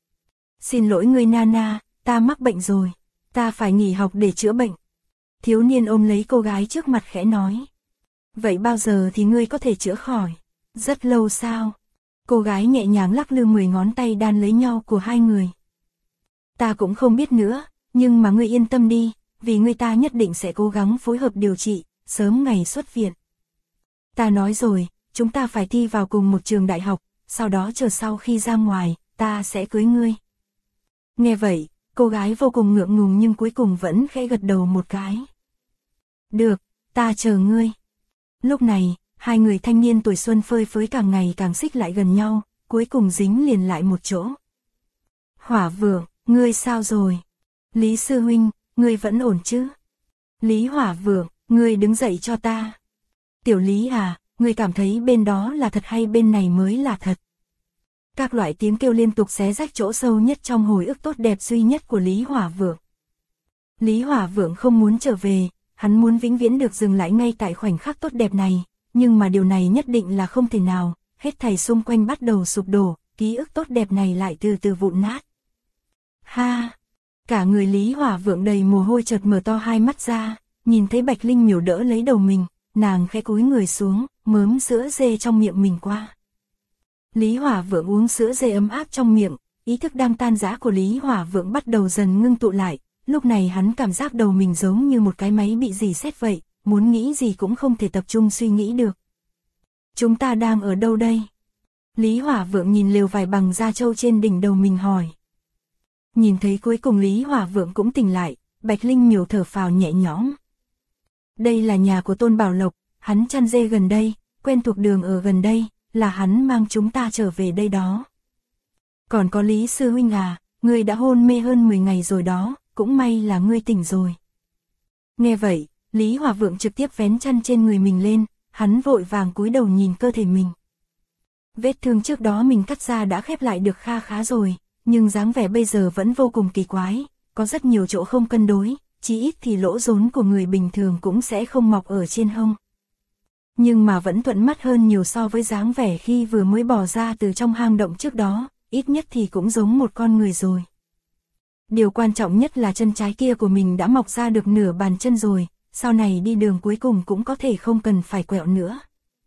Xin lỗi ngươi Nana, ta mắc bệnh rồi, ta phải nghỉ học để chữa bệnh. Thiếu niên ôm lấy cô gái trước mặt khẽ nói. Vậy bao giờ thì ngươi có thể chữa khỏi? Rất lâu sao? Cô gái nhẹ nhàng lắc lư 10 ngón tay đan lấy nhau của hai người. Ta cũng không biết nữa, nhưng mà ngươi yên tâm đi, vì ngươi ta nhất định sẽ cố gắng phối hợp điều trị, sớm ngày xuất viện. Ta nói rồi, chúng ta phải thi vào cùng một trường đại học, sau đó chờ sau khi ra ngoài, ta sẽ cưới ngươi. Nghe vậy, cô gái vô cùng ngượng ngùng nhưng cuối cùng vẫn khẽ gật đầu một cái. Được, ta chờ ngươi. Lúc này, hai người thanh niên tuổi xuân phơi phới càng ngày càng xích lại gần nhau, cuối cùng dính liền lại một chỗ. Hỏa Vượng, ngươi sao rồi? Lý sư huynh, ngươi vẫn ổn chứ? Lý Hỏa Vượng, ngươi đứng dậy cho ta. Tiểu Lý à, ngươi cảm thấy bên đó là thật hay bên này mới là thật? Các loại tiếng kêu liên tục xé rách chỗ sâu nhất trong hồi ức tốt đẹp duy nhất của Lý Hỏa Vượng. Lý Hỏa Vượng không muốn trở về, hắn muốn vĩnh viễn được dừng lại ngay tại khoảnh khắc tốt đẹp này, nhưng mà điều này nhất định là không thể nào, hết thảy xung quanh bắt đầu sụp đổ, ký ức tốt đẹp này lại từ từ vụn nát. Ha! Cả người Lý Hỏa Vượng đầy mồ hôi chợt mở to hai mắt ra, nhìn thấy Bạch Linh Miểu đỡ lấy đầu mình, nàng khẽ cúi người xuống, mớm sữa dê trong miệng mình qua. Lý Hỏa Vượng uống sữa dê ấm áp trong miệng, ý thức đang tan rã của Lý Hỏa Vượng bắt đầu dần ngưng tụ lại, lúc này hắn cảm giác đầu mình giống như một cái máy bị rỉ sét vậy, muốn nghĩ gì cũng không thể tập trung suy nghĩ được. Chúng ta đang ở đâu đây? Lý Hỏa Vượng nhìn lều vải bằng da trâu trên đỉnh đầu mình hỏi. Nhìn thấy cuối cùng Lý Hỏa Vượng cũng tỉnh lại, Bạch Linh Miểu thở phào nhẹ nhõm. Đây là nhà của Tôn Bảo Lộc, hắn chăn dê gần đây, quen thuộc đường ở gần đây, là hắn mang chúng ta trở về đây đó. Còn có Lý sư huynh à, ngươi đã hôn mê hơn 10 ngày rồi đó, cũng may là ngươi tỉnh rồi. Nghe vậy, Lý Hỏa Vượng trực tiếp vén chăn trên người mình lên, hắn vội vàng cúi đầu nhìn cơ thể mình. Vết thương trước đó mình cắt ra đã khép lại được kha khá rồi, nhưng dáng vẻ bây giờ vẫn vô cùng kỳ quái, có rất nhiều chỗ không cân đối, chí ít thì lỗ rốn của người bình thường cũng sẽ không mọc ở trên hông. Nhưng mà vẫn thuận mắt hơn nhiều so với dáng vẻ khi vừa mới bò ra từ trong hang động trước đó, ít nhất thì cũng giống một con người rồi. Điều quan trọng nhất là chân trái kia của mình đã mọc ra được nửa bàn chân rồi, sau này đi đường cuối cùng cũng có thể không cần phải quẹo nữa.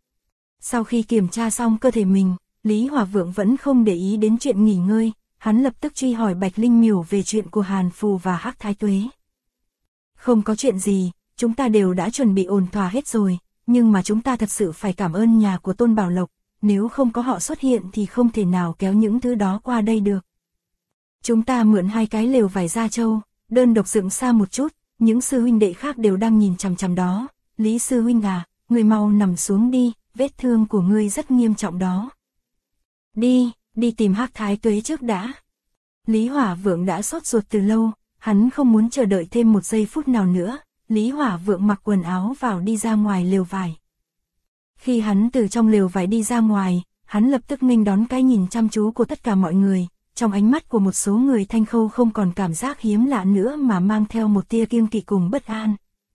Sau khi kiểm tra xong cơ thể mình, Lý Hỏa Vượng vẫn không để ý đến chuyện nghỉ ngơi, hắn lập tức truy hỏi Bạch Linh Miểu về chuyện của Hàn Phù và Hắc Thái Tuế. Không có chuyện gì, chúng ta đều đã chuẩn bị ổn thỏa hết rồi, nhưng mà chúng ta thật sự phải cảm ơn nhà của Tôn Bảo Lộc, nếu không có họ xuất hiện thì không thể nào kéo những thứ đó qua đây được. Chúng ta mượn 2 cái lều vải da trâu, đơn độc dựng xa một chút, những sư huynh đệ khác đều đang nhìn chằm chằm đó. Lý sư huynh à, người mau nằm xuống đi, vết thương của ngươi rất nghiêm trọng đó. Đi tìm Hắc Thái Tuế trước đã. Lý Hỏa Vượng đã sốt ruột từ lâu, hắn không muốn chờ đợi thêm một giây phút nào nữa. Lý Hỏa Vượng mặc quần áo vào đi ra ngoài lều vải. Khi hắn từ trong lều vải đi ra ngoài, hắn lập tức nghênh đón cái nhìn chăm chú của tất cả mọi người. Trong ánh mắt của một số người Thanh Khâu không còn cảm giác hiếm lạ nữa mà mang theo một tia kiêng kỵ cùng bất an.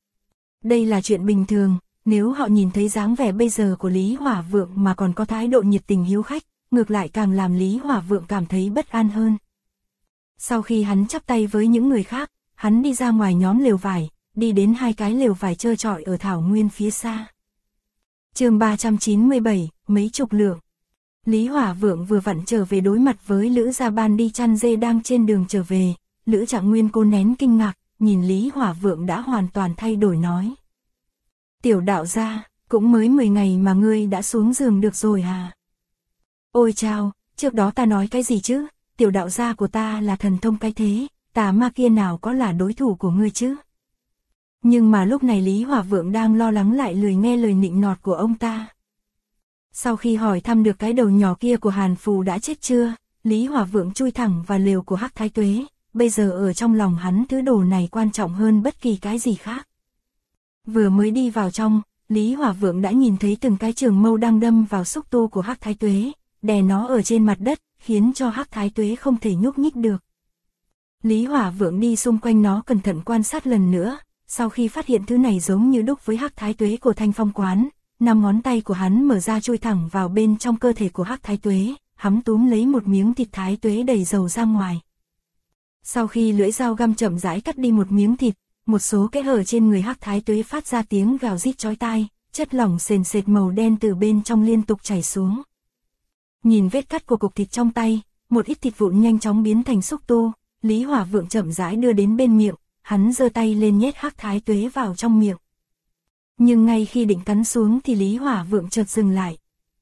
Đây là chuyện bình thường, nếu họ nhìn thấy dáng vẻ bây giờ của Lý Hỏa Vượng mà còn có thái độ nhiệt tình hiếu khách, ngược lại càng làm Lý Hỏa Vượng cảm thấy bất an hơn. Sau khi hắn chắp tay với những người khác, hắn đi ra ngoài nhóm lều vải, đi đến 2 cái lều vải trơ trọi ở thảo nguyên phía xa. Chương 397, mấy chục lượng. Lý Hỏa Vượng vừa vặn trở về đối mặt với Lữ Gia Ban đi chăn dê đang trên đường trở về. Lữ Trạng Nguyên cô nén kinh ngạc, nhìn Lý Hỏa Vượng đã hoàn toàn thay đổi nói. Tiểu đạo gia, cũng mới 10 ngày mà ngươi đã xuống giường được rồi hả? Ôi chao, trước đó ta nói cái gì chứ? Tiểu đạo gia của ta là thần thông cái thế, tà ma kia nào có là đối thủ của ngươi chứ? Nhưng mà lúc này Lý Hỏa Vượng đang lo lắng lại lười nghe lời nịnh nọt của ông ta. Sau khi hỏi thăm được cái đầu nhỏ kia của Hàn Phù đã chết chưa, Lý Hỏa Vượng chui thẳng vào lều của Hắc Thái Tuế, bây giờ ở trong lòng hắn thứ đồ này quan trọng hơn bất kỳ cái gì khác. Vừa mới đi vào trong, Lý Hỏa Vượng đã nhìn thấy từng cái trường mâu đang đâm vào xúc tu của Hắc Thái Tuế, đè nó ở trên mặt đất, khiến cho Hắc Thái Tuế không thể nhúc nhích được. Lý Hỏa Vượng đi xung quanh nó cẩn thận quan sát lần nữa, sau khi phát hiện thứ này giống như đúc với Hắc Thái Tuế của Thanh Phong Quán, 5 ngón tay của hắn mở ra chui thẳng vào bên trong cơ thể của Hắc Thái Tuế, hắn túm lấy một miếng thịt Thái Tuế đầy dầu ra ngoài. Sau khi lưỡi dao găm chậm rãi cắt đi một miếng thịt, một số kẽ hở trên người Hắc Thái Tuế phát ra tiếng gào rít chói tai, chất lỏng sền sệt màu đen từ bên trong liên tục chảy xuống. Nhìn vết cắt của cục thịt trong tay, một ít thịt vụn nhanh chóng biến thành xúc tu, Lý Hỏa Vượng chậm rãi đưa đến bên miệng, hắn giơ tay lên nhét Hắc Thái Tuế vào trong miệng. Nhưng ngay khi định cắn xuống thì Lý Hỏa Vượng chợt dừng lại.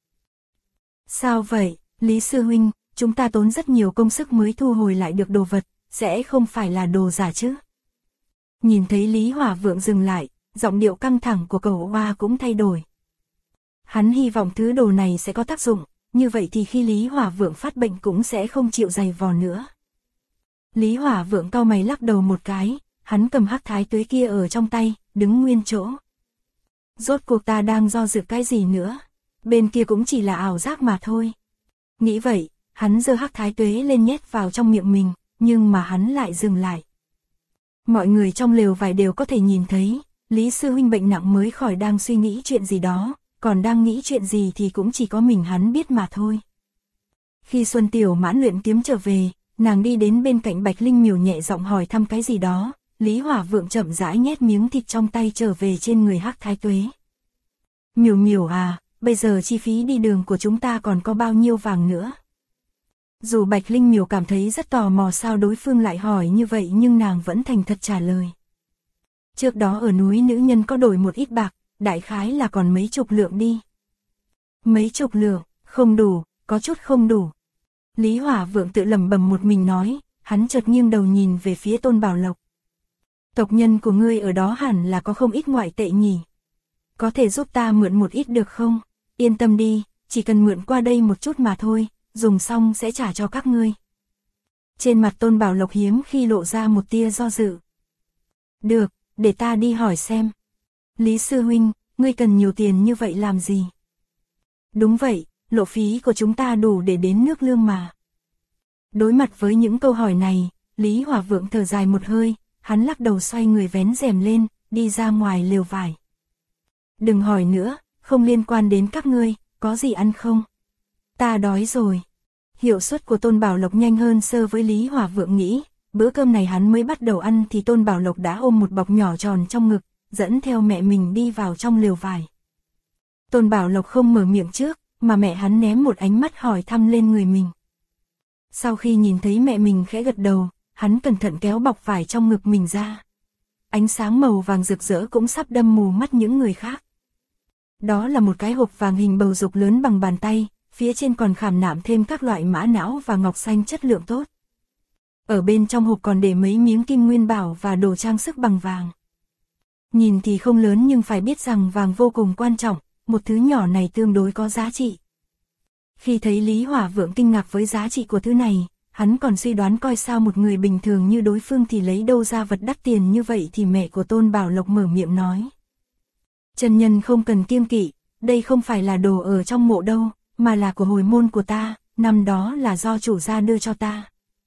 Sao vậy, Lý Sư Huynh, chúng ta tốn rất nhiều công sức mới thu hồi lại được đồ vật, sẽ không phải là đồ giả chứ? Nhìn thấy Lý Hỏa Vượng dừng lại, giọng điệu căng thẳng của cậu Hoa cũng thay đổi. Hắn hy vọng thứ đồ này sẽ có tác dụng, như vậy thì khi Lý Hỏa Vượng phát bệnh cũng sẽ không chịu giày vò nữa. Lý Hỏa Vượng cau mày lắc đầu một cái, hắn cầm Hắc Thái Tuế kia ở trong tay, đứng nguyên chỗ. Rốt cuộc ta đang do dự cái gì nữa, bên kia cũng chỉ là ảo giác mà thôi. Nghĩ vậy, hắn giơ Hắc Thái Tuế lên nhét vào trong miệng mình, nhưng mà hắn lại dừng lại. Mọi người trong lều vải đều có thể nhìn thấy, Lý Sư Huynh bệnh nặng mới khỏi đang suy nghĩ chuyện gì đó, còn đang nghĩ chuyện gì thì cũng chỉ có mình hắn biết mà thôi. Khi Xuân Tiểu Mãn luyện kiếm trở về, nàng đi đến bên cạnh Bạch Linh Miểu nhẹ giọng hỏi thăm cái gì đó, Lý Hỏa Vượng chậm rãi nhét miếng thịt trong tay trở về trên người Hắc Thái Tuế. Miểu Miểu à, bây giờ chi phí đi đường của chúng ta còn có bao nhiêu vàng nữa? Dù Bạch Linh Miểu cảm thấy rất tò mò sao đối phương lại hỏi như vậy nhưng nàng vẫn thành thật trả lời. Trước đó ở núi nữ nhân có đổi một ít bạc, đại khái là còn mấy chục lượng đi. Mấy chục lượng, không đủ, có chút không đủ. Lý Hỏa Vượng tự lẩm bẩm một mình nói, hắn chợt nghiêng đầu nhìn về phía Tôn Bảo Lộc. Tộc nhân của ngươi ở đó hẳn là có không ít ngoại tệ nhỉ? Có thể giúp ta mượn một ít được không? Yên tâm đi, chỉ cần mượn qua đây một chút mà thôi, dùng xong sẽ trả cho các ngươi. Trên mặt Tôn Bảo Lộc hiếm khi lộ ra một tia do dự. Được, để ta đi hỏi xem. Lý Sư Huynh, ngươi cần nhiều tiền như vậy làm gì? Đúng vậy, lộ phí của chúng ta đủ để đến nước lương mà. Đối mặt với những câu hỏi này, Lý Hỏa Vượng thở dài một hơi, hắn lắc đầu xoay người vén rèm lên, đi ra ngoài lều vải. Đừng hỏi nữa, không liên quan đến các ngươi, có gì ăn không? Ta đói rồi. Hiệu suất của Tôn Bảo Lộc nhanh hơn so với Lý Hỏa Vượng nghĩ, bữa cơm này hắn mới bắt đầu ăn thì Tôn Bảo Lộc đã ôm một bọc nhỏ tròn trong ngực, dẫn theo mẹ mình đi vào trong lều vải. Tôn Bảo Lộc không mở miệng trước, mà mẹ hắn ném một ánh mắt hỏi thăm lên người mình. Sau khi nhìn thấy mẹ mình khẽ gật đầu, hắn cẩn thận kéo bọc vải trong ngực mình ra. Ánh sáng màu vàng rực rỡ cũng sắp đâm mù mắt những người khác. Đó là một cái hộp vàng hình bầu dục lớn bằng bàn tay, phía trên còn khảm nạm thêm các loại mã não và ngọc xanh chất lượng tốt. Ở bên trong hộp còn để mấy miếng kim nguyên bảo và đồ trang sức bằng vàng. Nhìn thì không lớn nhưng phải biết rằng vàng vô cùng quan trọng, một thứ nhỏ này tương đối có giá trị. Khi thấy Lý Hỏa Vượng kinh ngạc với giá trị của thứ này, hắn còn suy đoán coi sao một người bình thường như đối phương thì lấy đâu ra vật đắt tiền như vậy thì mẹ của Tôn Bảo Lộc mở miệng nói. Chân nhân không cần kiêng kỵ, đây không phải là đồ ở trong mộ đâu, mà là của hồi môn của ta, năm đó là do chủ gia đưa cho ta.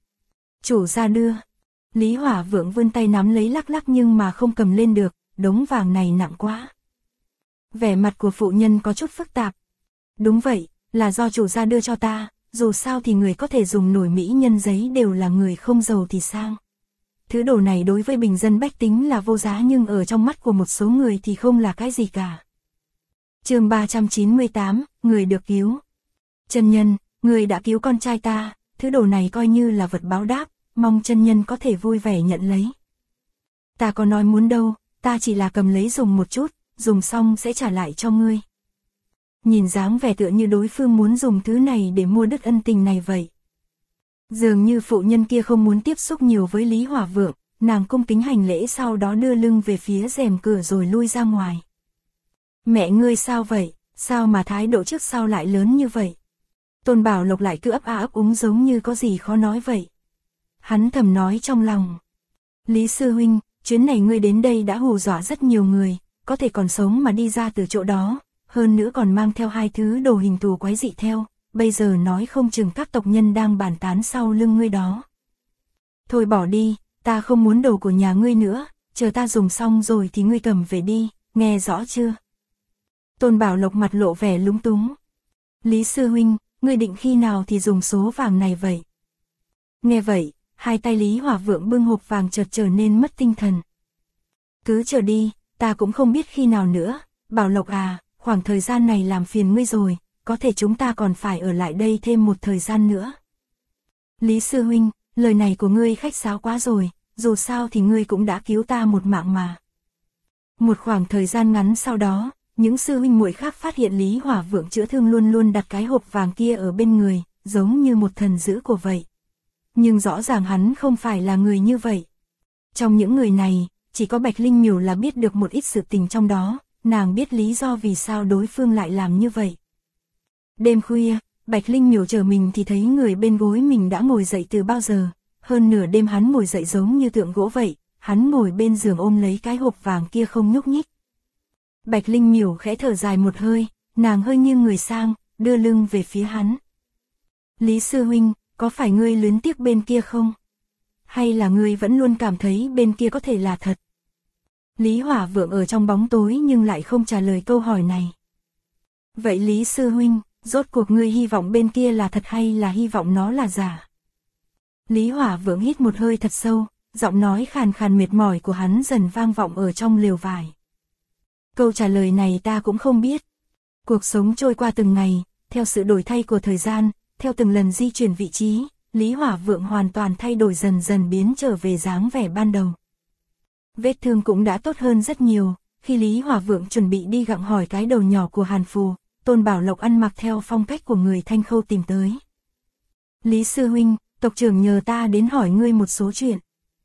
Chủ gia đưa. Lý Hỏa Vượng vươn tay nắm lấy lắc lắc nhưng mà không cầm lên được, đống vàng này nặng quá. Vẻ mặt của phụ nhân có chút phức tạp. Đúng vậy, là do chủ gia đưa cho ta, dù sao thì người có thể dùng nổi mỹ nhân giấy đều là người không giàu thì sang. Thứ đồ này đối với bình dân bách tính là vô giá nhưng ở trong mắt của một số người thì không là cái gì cả. Chương 398, người được cứu. Chân nhân, người đã cứu con trai ta, thứ đồ này coi như là vật báo đáp, mong chân nhân có thể vui vẻ nhận lấy. Ta có nói muốn đâu, ta chỉ là cầm lấy dùng một chút, dùng xong sẽ trả lại cho ngươi. Nhìn dáng vẻ tựa như đối phương muốn dùng thứ này để mua đức ân tình này vậy. Dường như phụ nhân kia không muốn tiếp xúc nhiều với Lý Hỏa Vượng, nàng cung kính hành lễ sau đó đưa lưng về phía rèm cửa rồi lui ra ngoài. Mẹ ngươi sao vậy, sao mà thái độ trước sau lại lớn như vậy? Tôn Bảo Lộc lại cứ ấp a ấp úng giống như có gì khó nói vậy. Hắn thầm nói trong lòng. Lý sư huynh, chuyến này ngươi đến đây đã hù dọa rất nhiều người, có thể còn sống mà đi ra từ chỗ đó, hơn nữa còn mang theo hai thứ đồ hình thù quái dị theo, bây giờ nói không chừng các tộc nhân đang bàn tán sau lưng ngươi đó. Thôi bỏ đi, ta không muốn đồ của nhà ngươi nữa, chờ ta dùng xong rồi thì ngươi cầm về đi, nghe rõ chưa? Tôn Bảo Lộc mặt lộ vẻ lúng túng. Lý sư huynh, ngươi định khi nào thì dùng số vàng này vậy? Nghe vậy, hai tay Lý Hỏa Vượng bưng hộp vàng chợt trở nên mất tinh thần. Cứ chờ đi, ta cũng không biết khi nào nữa, Bảo Lộc à, khoảng thời gian này làm phiền ngươi rồi, có thể chúng ta còn phải ở lại đây thêm một thời gian nữa. Lý sư huynh, lời này của ngươi khách sáo quá rồi, dù sao thì ngươi cũng đã cứu ta một mạng mà. Một khoảng thời gian ngắn sau đó, những sư huynh muội khác phát hiện Lý Hỏa Vượng chữa thương luôn luôn đặt cái hộp vàng kia ở bên người, giống như một thần dữ của vậy. Nhưng rõ ràng hắn không phải là người như vậy. Trong những người này, chỉ có Bạch Linh Miểu là biết được một ít sự tình trong đó, nàng biết lý do vì sao đối phương lại làm như vậy. Đêm khuya, Bạch Linh Miểu chờ mình thì thấy người bên gối mình đã ngồi dậy từ bao giờ, hơn nửa đêm hắn ngồi dậy giống như tượng gỗ vậy, hắn ngồi bên giường ôm lấy cái hộp vàng kia không nhúc nhích. Bạch Linh Miểu khẽ thở dài một hơi, nàng hơi nghiêng người sang, đưa lưng về phía hắn. Lý sư huynh, có phải ngươi luyến tiếc bên kia không? Hay là ngươi vẫn luôn cảm thấy bên kia có thể là thật? Lý Hỏa Vượng ở trong bóng tối nhưng lại không trả lời câu hỏi này. Vậy Lý sư huynh, rốt cuộc ngươi hy vọng bên kia là thật hay là hy vọng nó là giả? Lý Hỏa Vượng hít một hơi thật sâu, giọng nói khàn khàn mệt mỏi của hắn dần vang vọng ở trong lều vải. Câu trả lời này ta cũng không biết. Cuộc sống trôi qua từng ngày, theo sự đổi thay của thời gian, theo từng lần di chuyển vị trí, Lý Hỏa Vượng hoàn toàn thay đổi dần dần biến trở về dáng vẻ ban đầu. Vết thương cũng đã tốt hơn rất nhiều, khi Lý Hỏa Vượng chuẩn bị đi gặng hỏi cái đầu nhỏ của Hàn Phù, Tôn Bảo Lộc ăn mặc theo phong cách của người Thanh Khâu tìm tới. Lý sư huynh, tộc trưởng nhờ ta đến hỏi ngươi một số chuyện.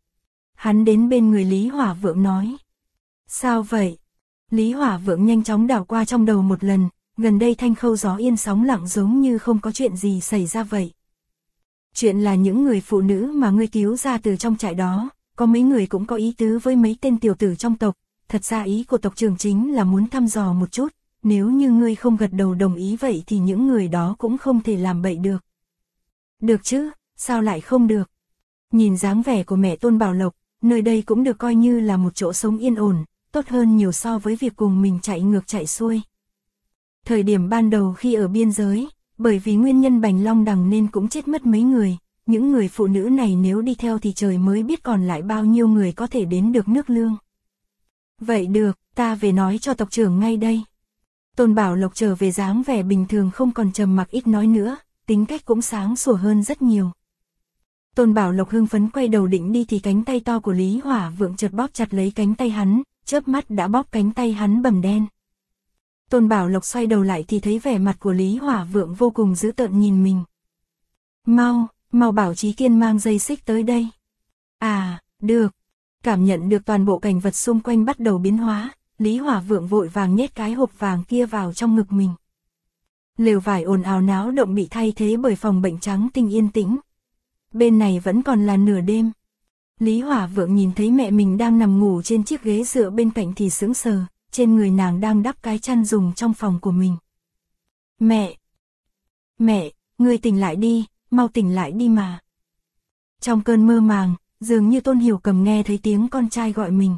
Hắn đến bên người Lý Hỏa Vượng nói. Sao vậy? Lý Hỏa Vượng nhanh chóng đảo qua trong đầu một lần, gần đây Thanh Khâu gió yên sóng lặng giống như không có chuyện gì xảy ra vậy. Chuyện là những người phụ nữ mà ngươi cứu ra từ trong trại đó, có mấy người cũng có ý tứ với mấy tên tiểu tử trong tộc, thật ra ý của tộc trưởng chính là muốn thăm dò một chút, nếu như ngươi không gật đầu đồng ý vậy thì những người đó cũng không thể làm bậy được. Được chứ, sao lại không được? Nhìn dáng vẻ của mẹ Tôn Bảo Lộc, nơi đây cũng được coi như là một chỗ sống yên ổn, tốt hơn nhiều so với việc cùng mình chạy ngược chạy xuôi. Thời điểm ban đầu khi ở biên giới, bởi vì nguyên nhân Bành Long Đằng nên cũng chết mất mấy người, những người phụ nữ này nếu đi theo thì trời mới biết còn lại bao nhiêu người có thể đến được nước lương. Vậy được, ta về nói cho tộc trưởng ngay đây. Tôn Bảo Lộc trở về dáng vẻ bình thường không còn trầm mặc ít nói nữa, tính cách cũng sáng sủa hơn rất nhiều. Tôn Bảo Lộc hưng phấn quay đầu định đi thì cánh tay to của Lý Hỏa Vượng chợt bóp chặt lấy cánh tay hắn, chớp mắt đã bóp cánh tay hắn bầm đen. Tôn Bảo Lộc xoay đầu lại thì thấy vẻ mặt của Lý Hỏa Vượng vô cùng dữ tợn nhìn mình. Mau bảo Chí Kiên mang dây xích tới đây. À, được. Cảm nhận được toàn bộ cảnh vật xung quanh bắt đầu biến hóa, Lý Hỏa Vượng vội vàng nhét cái hộp vàng kia vào trong ngực mình. Lều vải ồn ào náo động bị thay thế bởi phòng bệnh trắng tinh yên tĩnh. Bên này vẫn còn là nửa đêm. Lý Hỏa Vượng nhìn thấy mẹ mình đang nằm ngủ trên chiếc ghế dựa bên cạnh thì sững sờ, trên người nàng đang đắp cái chăn dùng trong phòng của mình. Mẹ, ngươi tỉnh lại đi, mau tỉnh lại đi mà. Trong cơn mơ màng, dường như Tôn Hiểu Cầm nghe thấy tiếng con trai gọi mình.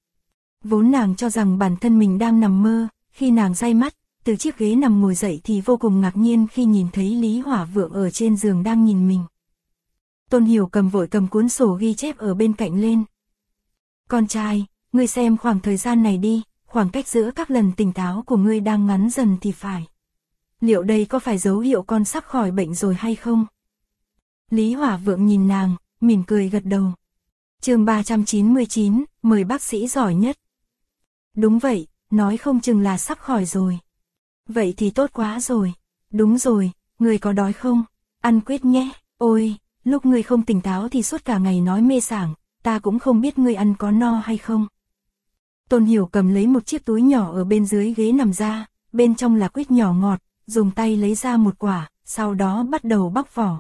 Vốn nàng cho rằng bản thân mình đang nằm mơ, khi nàng day mắt, từ chiếc ghế nằm ngồi dậy thì vô cùng ngạc nhiên khi nhìn thấy Lý Hỏa Vượng ở trên giường đang nhìn mình. Tôn Hiểu Cầm vội cầm cuốn sổ ghi chép ở bên cạnh lên. Con trai, ngươi xem khoảng thời gian này đi, khoảng cách giữa các lần tỉnh táo của ngươi đang ngắn dần thì phải. Liệu đây có phải dấu hiệu con sắp khỏi bệnh rồi hay không? Lý Hỏa Vượng nhìn nàng, mỉm cười gật đầu. Chương 399, mời bác sĩ giỏi nhất. Đúng vậy, nói không chừng là sắp khỏi rồi. Vậy thì tốt quá rồi. Đúng rồi, ngươi có đói không? Ăn quyết nhé. Ôi, lúc ngươi không tỉnh táo thì suốt cả ngày nói mê sảng, ta cũng không biết ngươi ăn có no hay không. Tôn Hiểu Cầm lấy một chiếc túi nhỏ ở bên dưới ghế nằm ra, bên trong là quýt nhỏ ngọt, dùng tay lấy ra một quả, sau đó bắt đầu bóc vỏ.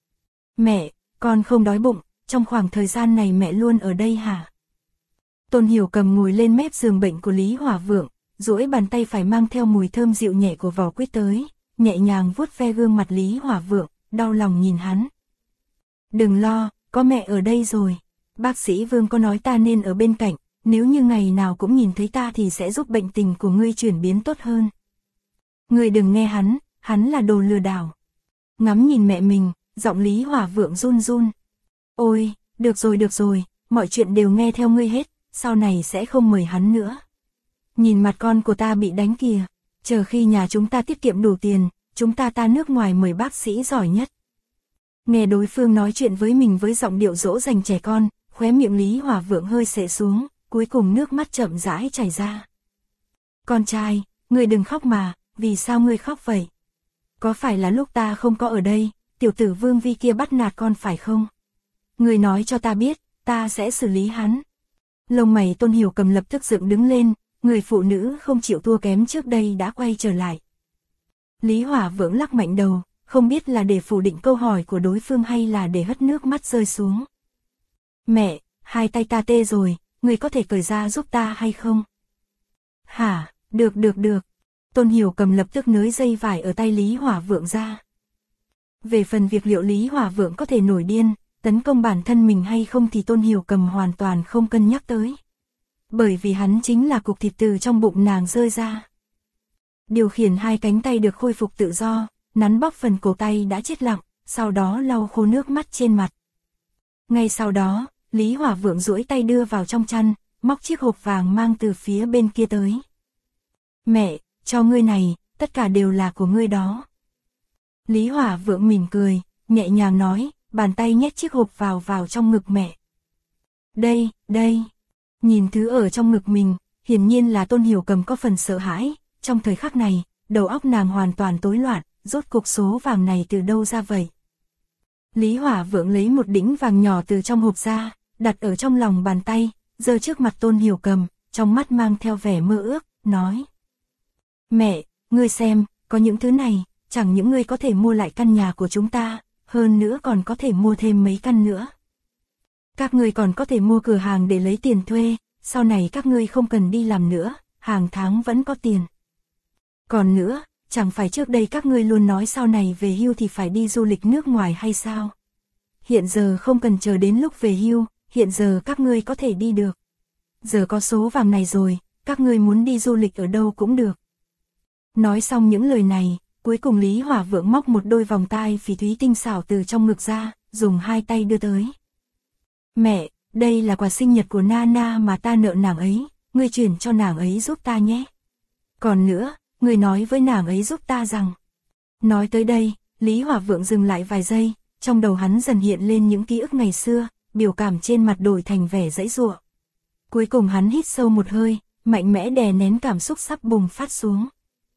Mẹ, con không đói bụng, trong khoảng thời gian này mẹ luôn ở đây hả? Tôn Hiểu Cầm ngồi lên mép giường bệnh của Lý Hỏa Vượng, duỗi bàn tay phải mang theo mùi thơm dịu nhẹ của vỏ quýt tới, nhẹ nhàng vuốt ve gương mặt Lý Hỏa Vượng, đau lòng nhìn hắn. Đừng lo, có mẹ ở đây rồi. Bác sĩ Vương có nói ta nên ở bên cạnh, nếu như ngày nào cũng nhìn thấy ta thì sẽ giúp bệnh tình của ngươi chuyển biến tốt hơn. Ngươi đừng nghe hắn là đồ lừa đảo. Ngắm nhìn mẹ mình, giọng Lý Hỏa Vượng run run. Ôi, được rồi, mọi chuyện đều nghe theo ngươi hết, sau này sẽ không mời hắn nữa. Nhìn mặt con của ta bị đánh kìa, chờ khi nhà chúng ta tiết kiệm đủ tiền, chúng ta nước ngoài mời bác sĩ giỏi nhất. Nghe đối phương nói chuyện với mình với giọng điệu dỗ dành trẻ con, khóe miệng Lý Hỏa Vượng hơi xệ xuống, cuối cùng nước mắt chậm rãi chảy ra. Con trai, ngươi đừng khóc mà, vì sao ngươi khóc vậy? Có phải là lúc ta không có ở đây, tiểu tử Vương Vi kia bắt nạt con phải không? Ngươi nói cho ta biết, ta sẽ xử lý hắn. Lông mày Tôn Hiểu Cầm lập tức dựng đứng lên, người phụ nữ không chịu thua kém trước đây đã quay trở lại. Lý Hỏa Vượng lắc mạnh đầu, không biết là để phủ định câu hỏi của đối phương hay là để hất nước mắt rơi xuống. Mẹ, hai tay ta tê rồi, ngươi có thể cởi ra giúp ta hay không? Hả, được. Tôn Hiểu Cầm lập tức nới dây vải ở tay Lý Hỏa Vượng ra. Về phần việc liệu Lý Hỏa Vượng có thể nổi điên, tấn công bản thân mình hay không thì Tôn Hiểu Cầm hoàn toàn không cân nhắc tới. Bởi vì hắn chính là cục thịt từ trong bụng nàng rơi ra. Điều khiển hai cánh tay được khôi phục tự do, nắn bóp phần cổ tay đã chết lặng, sau đó lau khô nước mắt trên mặt. Ngay sau đó, Lý Hỏa Vượng duỗi tay đưa vào trong chăn, móc chiếc hộp vàng mang từ phía bên kia tới. Mẹ, cho ngươi này, tất cả đều là của ngươi đó. Lý Hỏa Vượng mỉm cười, nhẹ nhàng nói, bàn tay nhét chiếc hộp vào trong ngực mẹ. Đây. Nhìn thứ ở trong ngực mình, hiển nhiên là Tôn Hiểu Cầm có phần sợ hãi, trong thời khắc này, đầu óc nàng hoàn toàn tối loạn, rốt cuộc số vàng này từ đâu ra vậy? Lý Hỏa Vượng lấy một đĩnh vàng nhỏ từ trong hộp ra, đặt ở trong lòng bàn tay, giơ trước mặt Tôn Hiểu Cầm, trong mắt mang theo vẻ mơ ước, nói. Mẹ, ngươi xem, có những thứ này, chẳng những ngươi có thể mua lại căn nhà của chúng ta, hơn nữa còn có thể mua thêm mấy căn nữa. Các ngươi còn có thể mua cửa hàng để lấy tiền thuê, sau này các ngươi không cần đi làm nữa, hàng tháng vẫn có tiền. Còn nữa, chẳng phải trước đây các ngươi luôn nói sau này về hưu thì phải đi du lịch nước ngoài hay sao? Hiện giờ không cần chờ đến lúc về hưu, hiện giờ các ngươi có thể đi được. Giờ có số vàng này rồi, các ngươi muốn đi du lịch ở đâu cũng được. Nói xong những lời này, cuối cùng Lý Hỏa Vượng móc một đôi vòng tai phỉ thúy tinh xảo từ trong ngực ra, dùng hai tay đưa tới. Mẹ, đây là quà sinh nhật của Nana mà ta nợ nàng ấy, ngươi chuyển cho nàng ấy giúp ta nhé. Còn nữa, ngươi nói với nàng ấy giúp ta rằng. Nói tới đây, Lý Hỏa Vượng dừng lại vài giây, trong đầu hắn dần hiện lên những ký ức ngày xưa, biểu cảm trên mặt đổi thành vẻ giãy giụa. Cuối cùng hắn hít sâu một hơi, mạnh mẽ đè nén cảm xúc sắp bùng phát xuống.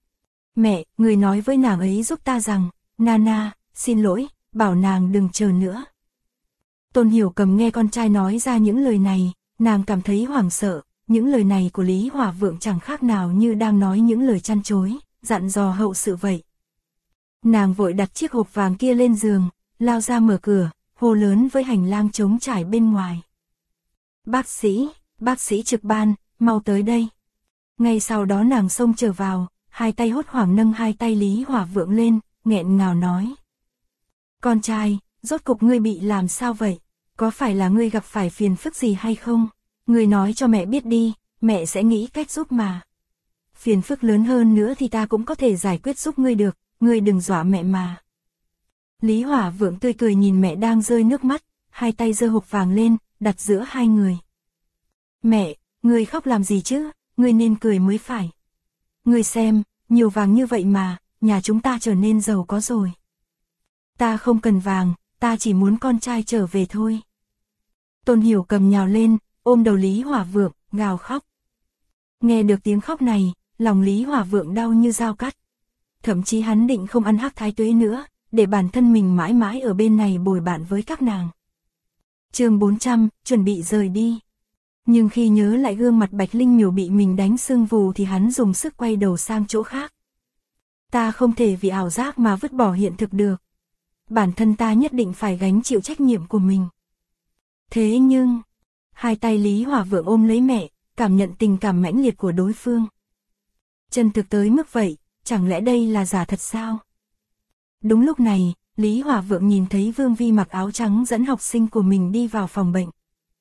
Mẹ, người nói với nàng ấy giúp ta rằng, Nana, xin lỗi, bảo nàng đừng chờ nữa. Tôn Hiểu Cầm nghe con trai nói ra những lời này, nàng cảm thấy hoảng sợ, những lời này của Lý Hỏa Vượng chẳng khác nào như đang nói những lời chăn chối, dặn dò hậu sự vậy. Nàng vội đặt chiếc hộp vàng kia lên giường, lao ra mở cửa, hô lớn với hành lang trống trải bên ngoài. Bác sĩ trực ban, mau tới đây. Ngay sau đó nàng xông trở vào, hai tay hốt hoảng nâng hai tay Lý Hỏa Vượng lên, nghẹn ngào nói. Con trai, rốt cục ngươi bị làm sao vậy? Có phải là ngươi gặp phải phiền phức gì hay không? Ngươi nói cho mẹ biết đi, mẹ sẽ nghĩ cách giúp mà. Phiền phức lớn hơn nữa thì ta cũng có thể giải quyết giúp ngươi được, ngươi đừng dọa mẹ mà. Lý Hỏa Vượng tươi cười nhìn mẹ đang rơi nước mắt, hai tay giơ hộp vàng lên, đặt giữa hai người. Mẹ, ngươi khóc làm gì chứ, ngươi nên cười mới phải. Ngươi xem, nhiều vàng như vậy mà, nhà chúng ta trở nên giàu có rồi. Ta không cần vàng, ta chỉ muốn con trai trở về thôi. Tôn Hiểu Cầm nhào lên, ôm đầu Lý Hỏa Vượng, gào khóc. Nghe được tiếng khóc này, lòng Lý Hỏa Vượng đau như dao cắt. Thậm chí hắn định không ăn hắc thái tuế nữa, để bản thân mình mãi mãi ở bên này bồi bạn với các nàng. Chương 400, chuẩn bị rời đi. Nhưng khi nhớ lại gương mặt Bạch Linh Miểu bị mình đánh sưng vù thì hắn dùng sức quay đầu sang chỗ khác. Ta không thể vì ảo giác mà vứt bỏ hiện thực được. Bản thân ta nhất định phải gánh chịu trách nhiệm của mình. Thế nhưng, hai tay Lý Hỏa Vượng ôm lấy mẹ, cảm nhận tình cảm mãnh liệt của đối phương. Chân thực tới mức vậy, chẳng lẽ đây là giả thật sao? Đúng lúc này, Lý Hỏa Vượng nhìn thấy Vương Vi mặc áo trắng dẫn học sinh của mình đi vào phòng bệnh.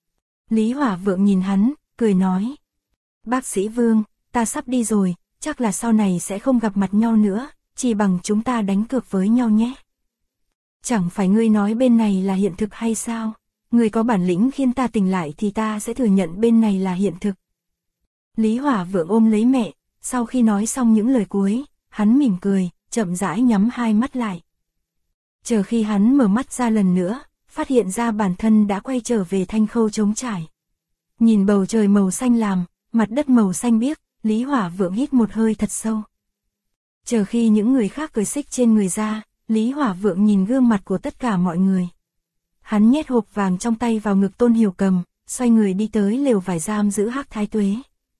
Lý Hỏa Vượng nhìn hắn, cười nói. Bác sĩ Vương, ta sắp đi rồi, chắc là sau này sẽ không gặp mặt nhau nữa, chỉ bằng chúng ta đánh cược với nhau nhé. Chẳng phải ngươi nói bên này là hiện thực hay sao? Ngươi có bản lĩnh khiến ta tỉnh lại thì ta sẽ thừa nhận bên này là hiện thực. Lý Hỏa Vượng ôm lấy mẹ, sau khi nói xong những lời cuối, hắn mỉm cười, chậm rãi nhắm hai mắt lại. Chờ khi hắn mở mắt ra lần nữa, phát hiện ra bản thân đã quay trở về Thanh Khâu trống trải. Nhìn bầu trời màu xanh lam, mặt đất màu xanh biếc, Lý Hỏa Vượng hít một hơi thật sâu. Chờ khi những người khác cởi xích trên người ra, Lý Hỏa Vượng nhìn gương mặt của tất cả mọi người. Hắn nhét hộp vàng trong tay vào ngực Tôn Hiểu Cầm, xoay người đi tới lều vải giam giữ hắc thái tuế.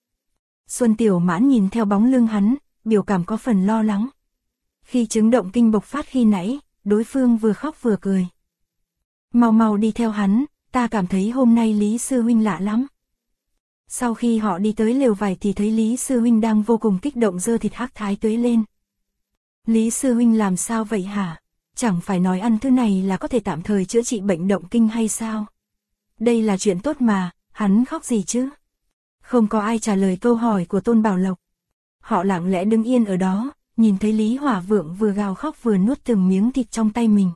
Xuân Tiểu Mãn nhìn theo bóng lưng hắn, biểu cảm có phần lo lắng. Khi chứng động kinh bộc phát khi nãy, đối phương vừa khóc vừa cười. Mau mau đi theo hắn, ta cảm thấy hôm nay Lý Sư Huynh lạ lắm. Sau khi họ đi tới lều vải thì thấy Lý Sư Huynh đang vô cùng kích động giơ thịt hắc thái tuế lên. Lý Sư Huynh làm sao vậy hả? Chẳng phải nói ăn thứ này là có thể tạm thời chữa trị bệnh động kinh hay sao? Đây là chuyện tốt mà, hắn khóc gì chứ? Không có ai trả lời câu hỏi của Tôn Bảo Lộc. Họ lặng lẽ đứng yên ở đó, nhìn thấy Lý Hỏa Vượng vừa gào khóc vừa nuốt từng miếng thịt trong tay mình.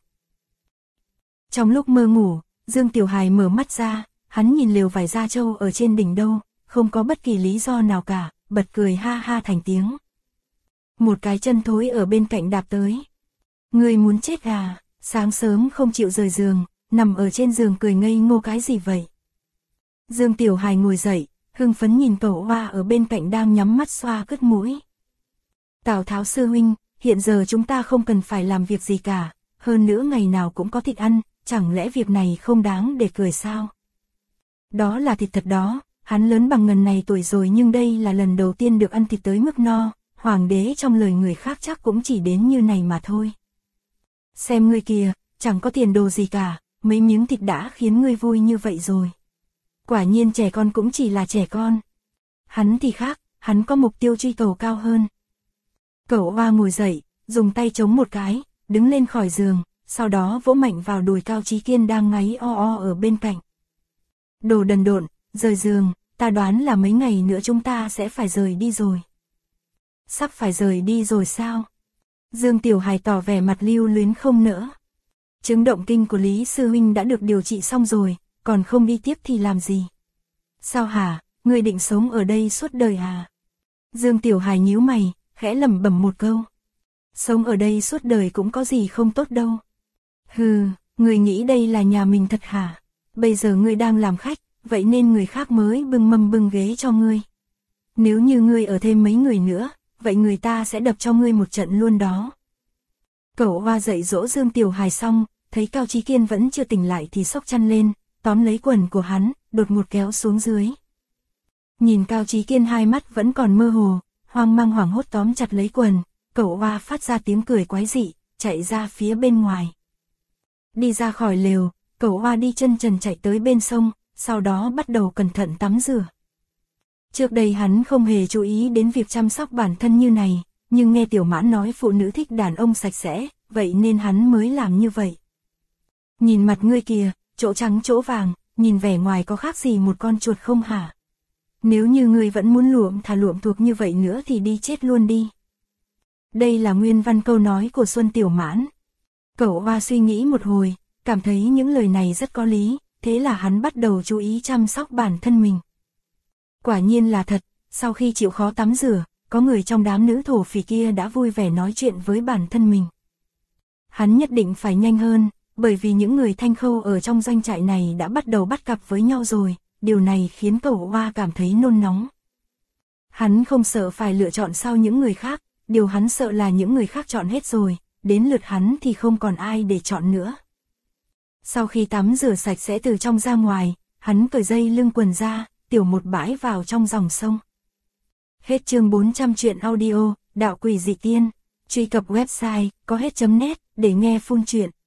Trong lúc mơ ngủ, Dương Tiểu Hài mở mắt ra, hắn nhìn lều vải da trâu ở trên đỉnh đâu, không có bất kỳ lý do nào cả, bật cười ha ha thành tiếng. Một cái chân thối ở bên cạnh đạp tới. Ngươi muốn chết à, sáng sớm không chịu rời giường, nằm ở trên giường cười ngây ngô cái gì vậy? Dương Tiểu Hài ngồi dậy, hưng phấn nhìn Cẩu Hoa ở bên cạnh đang nhắm mắt xoa cứt mũi. Tào Tháo sư huynh, hiện giờ chúng ta không cần phải làm việc gì cả, hơn nữa ngày nào cũng có thịt ăn, chẳng lẽ việc này không đáng để cười sao? Đó là thịt thật đó, hắn lớn bằng ngần này tuổi rồi nhưng đây là lần đầu tiên được ăn thịt tới mức no, hoàng đế trong lời người khác chắc cũng chỉ đến như này mà thôi. Xem ngươi kìa, chẳng có tiền đồ gì cả, mấy miếng thịt đã khiến ngươi vui như vậy rồi. Quả nhiên trẻ con cũng chỉ là trẻ con. Hắn thì khác, hắn có mục tiêu truy cầu cao hơn. Cẩu Hoa ngồi dậy, dùng tay chống một cái, đứng lên khỏi giường, sau đó vỗ mạnh vào đùi Cao Chí Kiên đang ngáy o o ở bên cạnh. Đồ đần độn, rời giường, ta đoán là mấy ngày nữa chúng ta sẽ phải rời đi rồi. Sắp phải rời đi rồi sao? Dương Tiểu Hài tỏ vẻ mặt lưu luyến không nỡ. Chứng động kinh của Lý Sư Huynh đã được điều trị xong rồi, còn không đi tiếp thì làm gì? Sao hả, ngươi định sống ở đây suốt đời à? Dương Tiểu Hài nhíu mày, khẽ lẩm bẩm một câu. Sống ở đây suốt đời cũng có gì không tốt đâu. Hừ, ngươi nghĩ đây là nhà mình thật hả? Bây giờ ngươi đang làm khách, vậy nên người khác mới bưng mâm bưng ghế cho ngươi. Nếu như ngươi ở thêm mấy người nữa, vậy người ta sẽ đập cho ngươi một trận luôn đó. Cẩu Oa dạy dỗ Dương Tiểu Hài xong, thấy Cao Chí Kiên vẫn chưa tỉnh lại thì xốc chăn lên, tóm lấy quần của hắn, đột ngột kéo xuống dưới. Nhìn Cao Chí Kiên hai mắt vẫn còn mơ hồ, hoang mang hoảng hốt tóm chặt lấy quần, Cẩu Oa phát ra tiếng cười quái dị, chạy ra phía bên ngoài. Đi ra khỏi lều, Cẩu Oa đi chân trần chạy tới bên sông, sau đó bắt đầu cẩn thận tắm rửa. Trước đây hắn không hề chú ý đến việc chăm sóc bản thân như này, nhưng nghe Tiểu Mãn nói phụ nữ thích đàn ông sạch sẽ, vậy nên hắn mới làm như vậy. Nhìn mặt ngươi kìa, chỗ trắng chỗ vàng, nhìn vẻ ngoài có khác gì một con chuột không hả? Nếu như ngươi vẫn muốn luộm thuộc như vậy nữa thì đi chết luôn đi. Đây là nguyên văn câu nói của Xuân Tiểu Mãn. Cẩu Oa suy nghĩ một hồi, cảm thấy những lời này rất có lý, thế là hắn bắt đầu chú ý chăm sóc bản thân mình. Quả nhiên là thật, sau khi chịu khó tắm rửa, có người trong đám nữ thổ phỉ kia đã vui vẻ nói chuyện với bản thân mình. Hắn nhất định phải nhanh hơn, bởi vì những người Thanh Khâu ở trong doanh trại này đã bắt đầu bắt cặp với nhau rồi, điều này khiến Cẩu Oa cảm thấy nôn nóng. Hắn không sợ phải lựa chọn sau những người khác, điều hắn sợ là những người khác chọn hết rồi, đến lượt hắn thì không còn ai để chọn nữa. Sau khi tắm rửa sạch sẽ từ trong ra ngoài, hắn cởi dây lưng quần ra, tiểu một bãi vào trong dòng sông. Hết chương 400 truyện audio, Đạo Quỷ Dị Tiên. Truy cập website có hết.net để nghe full truyện.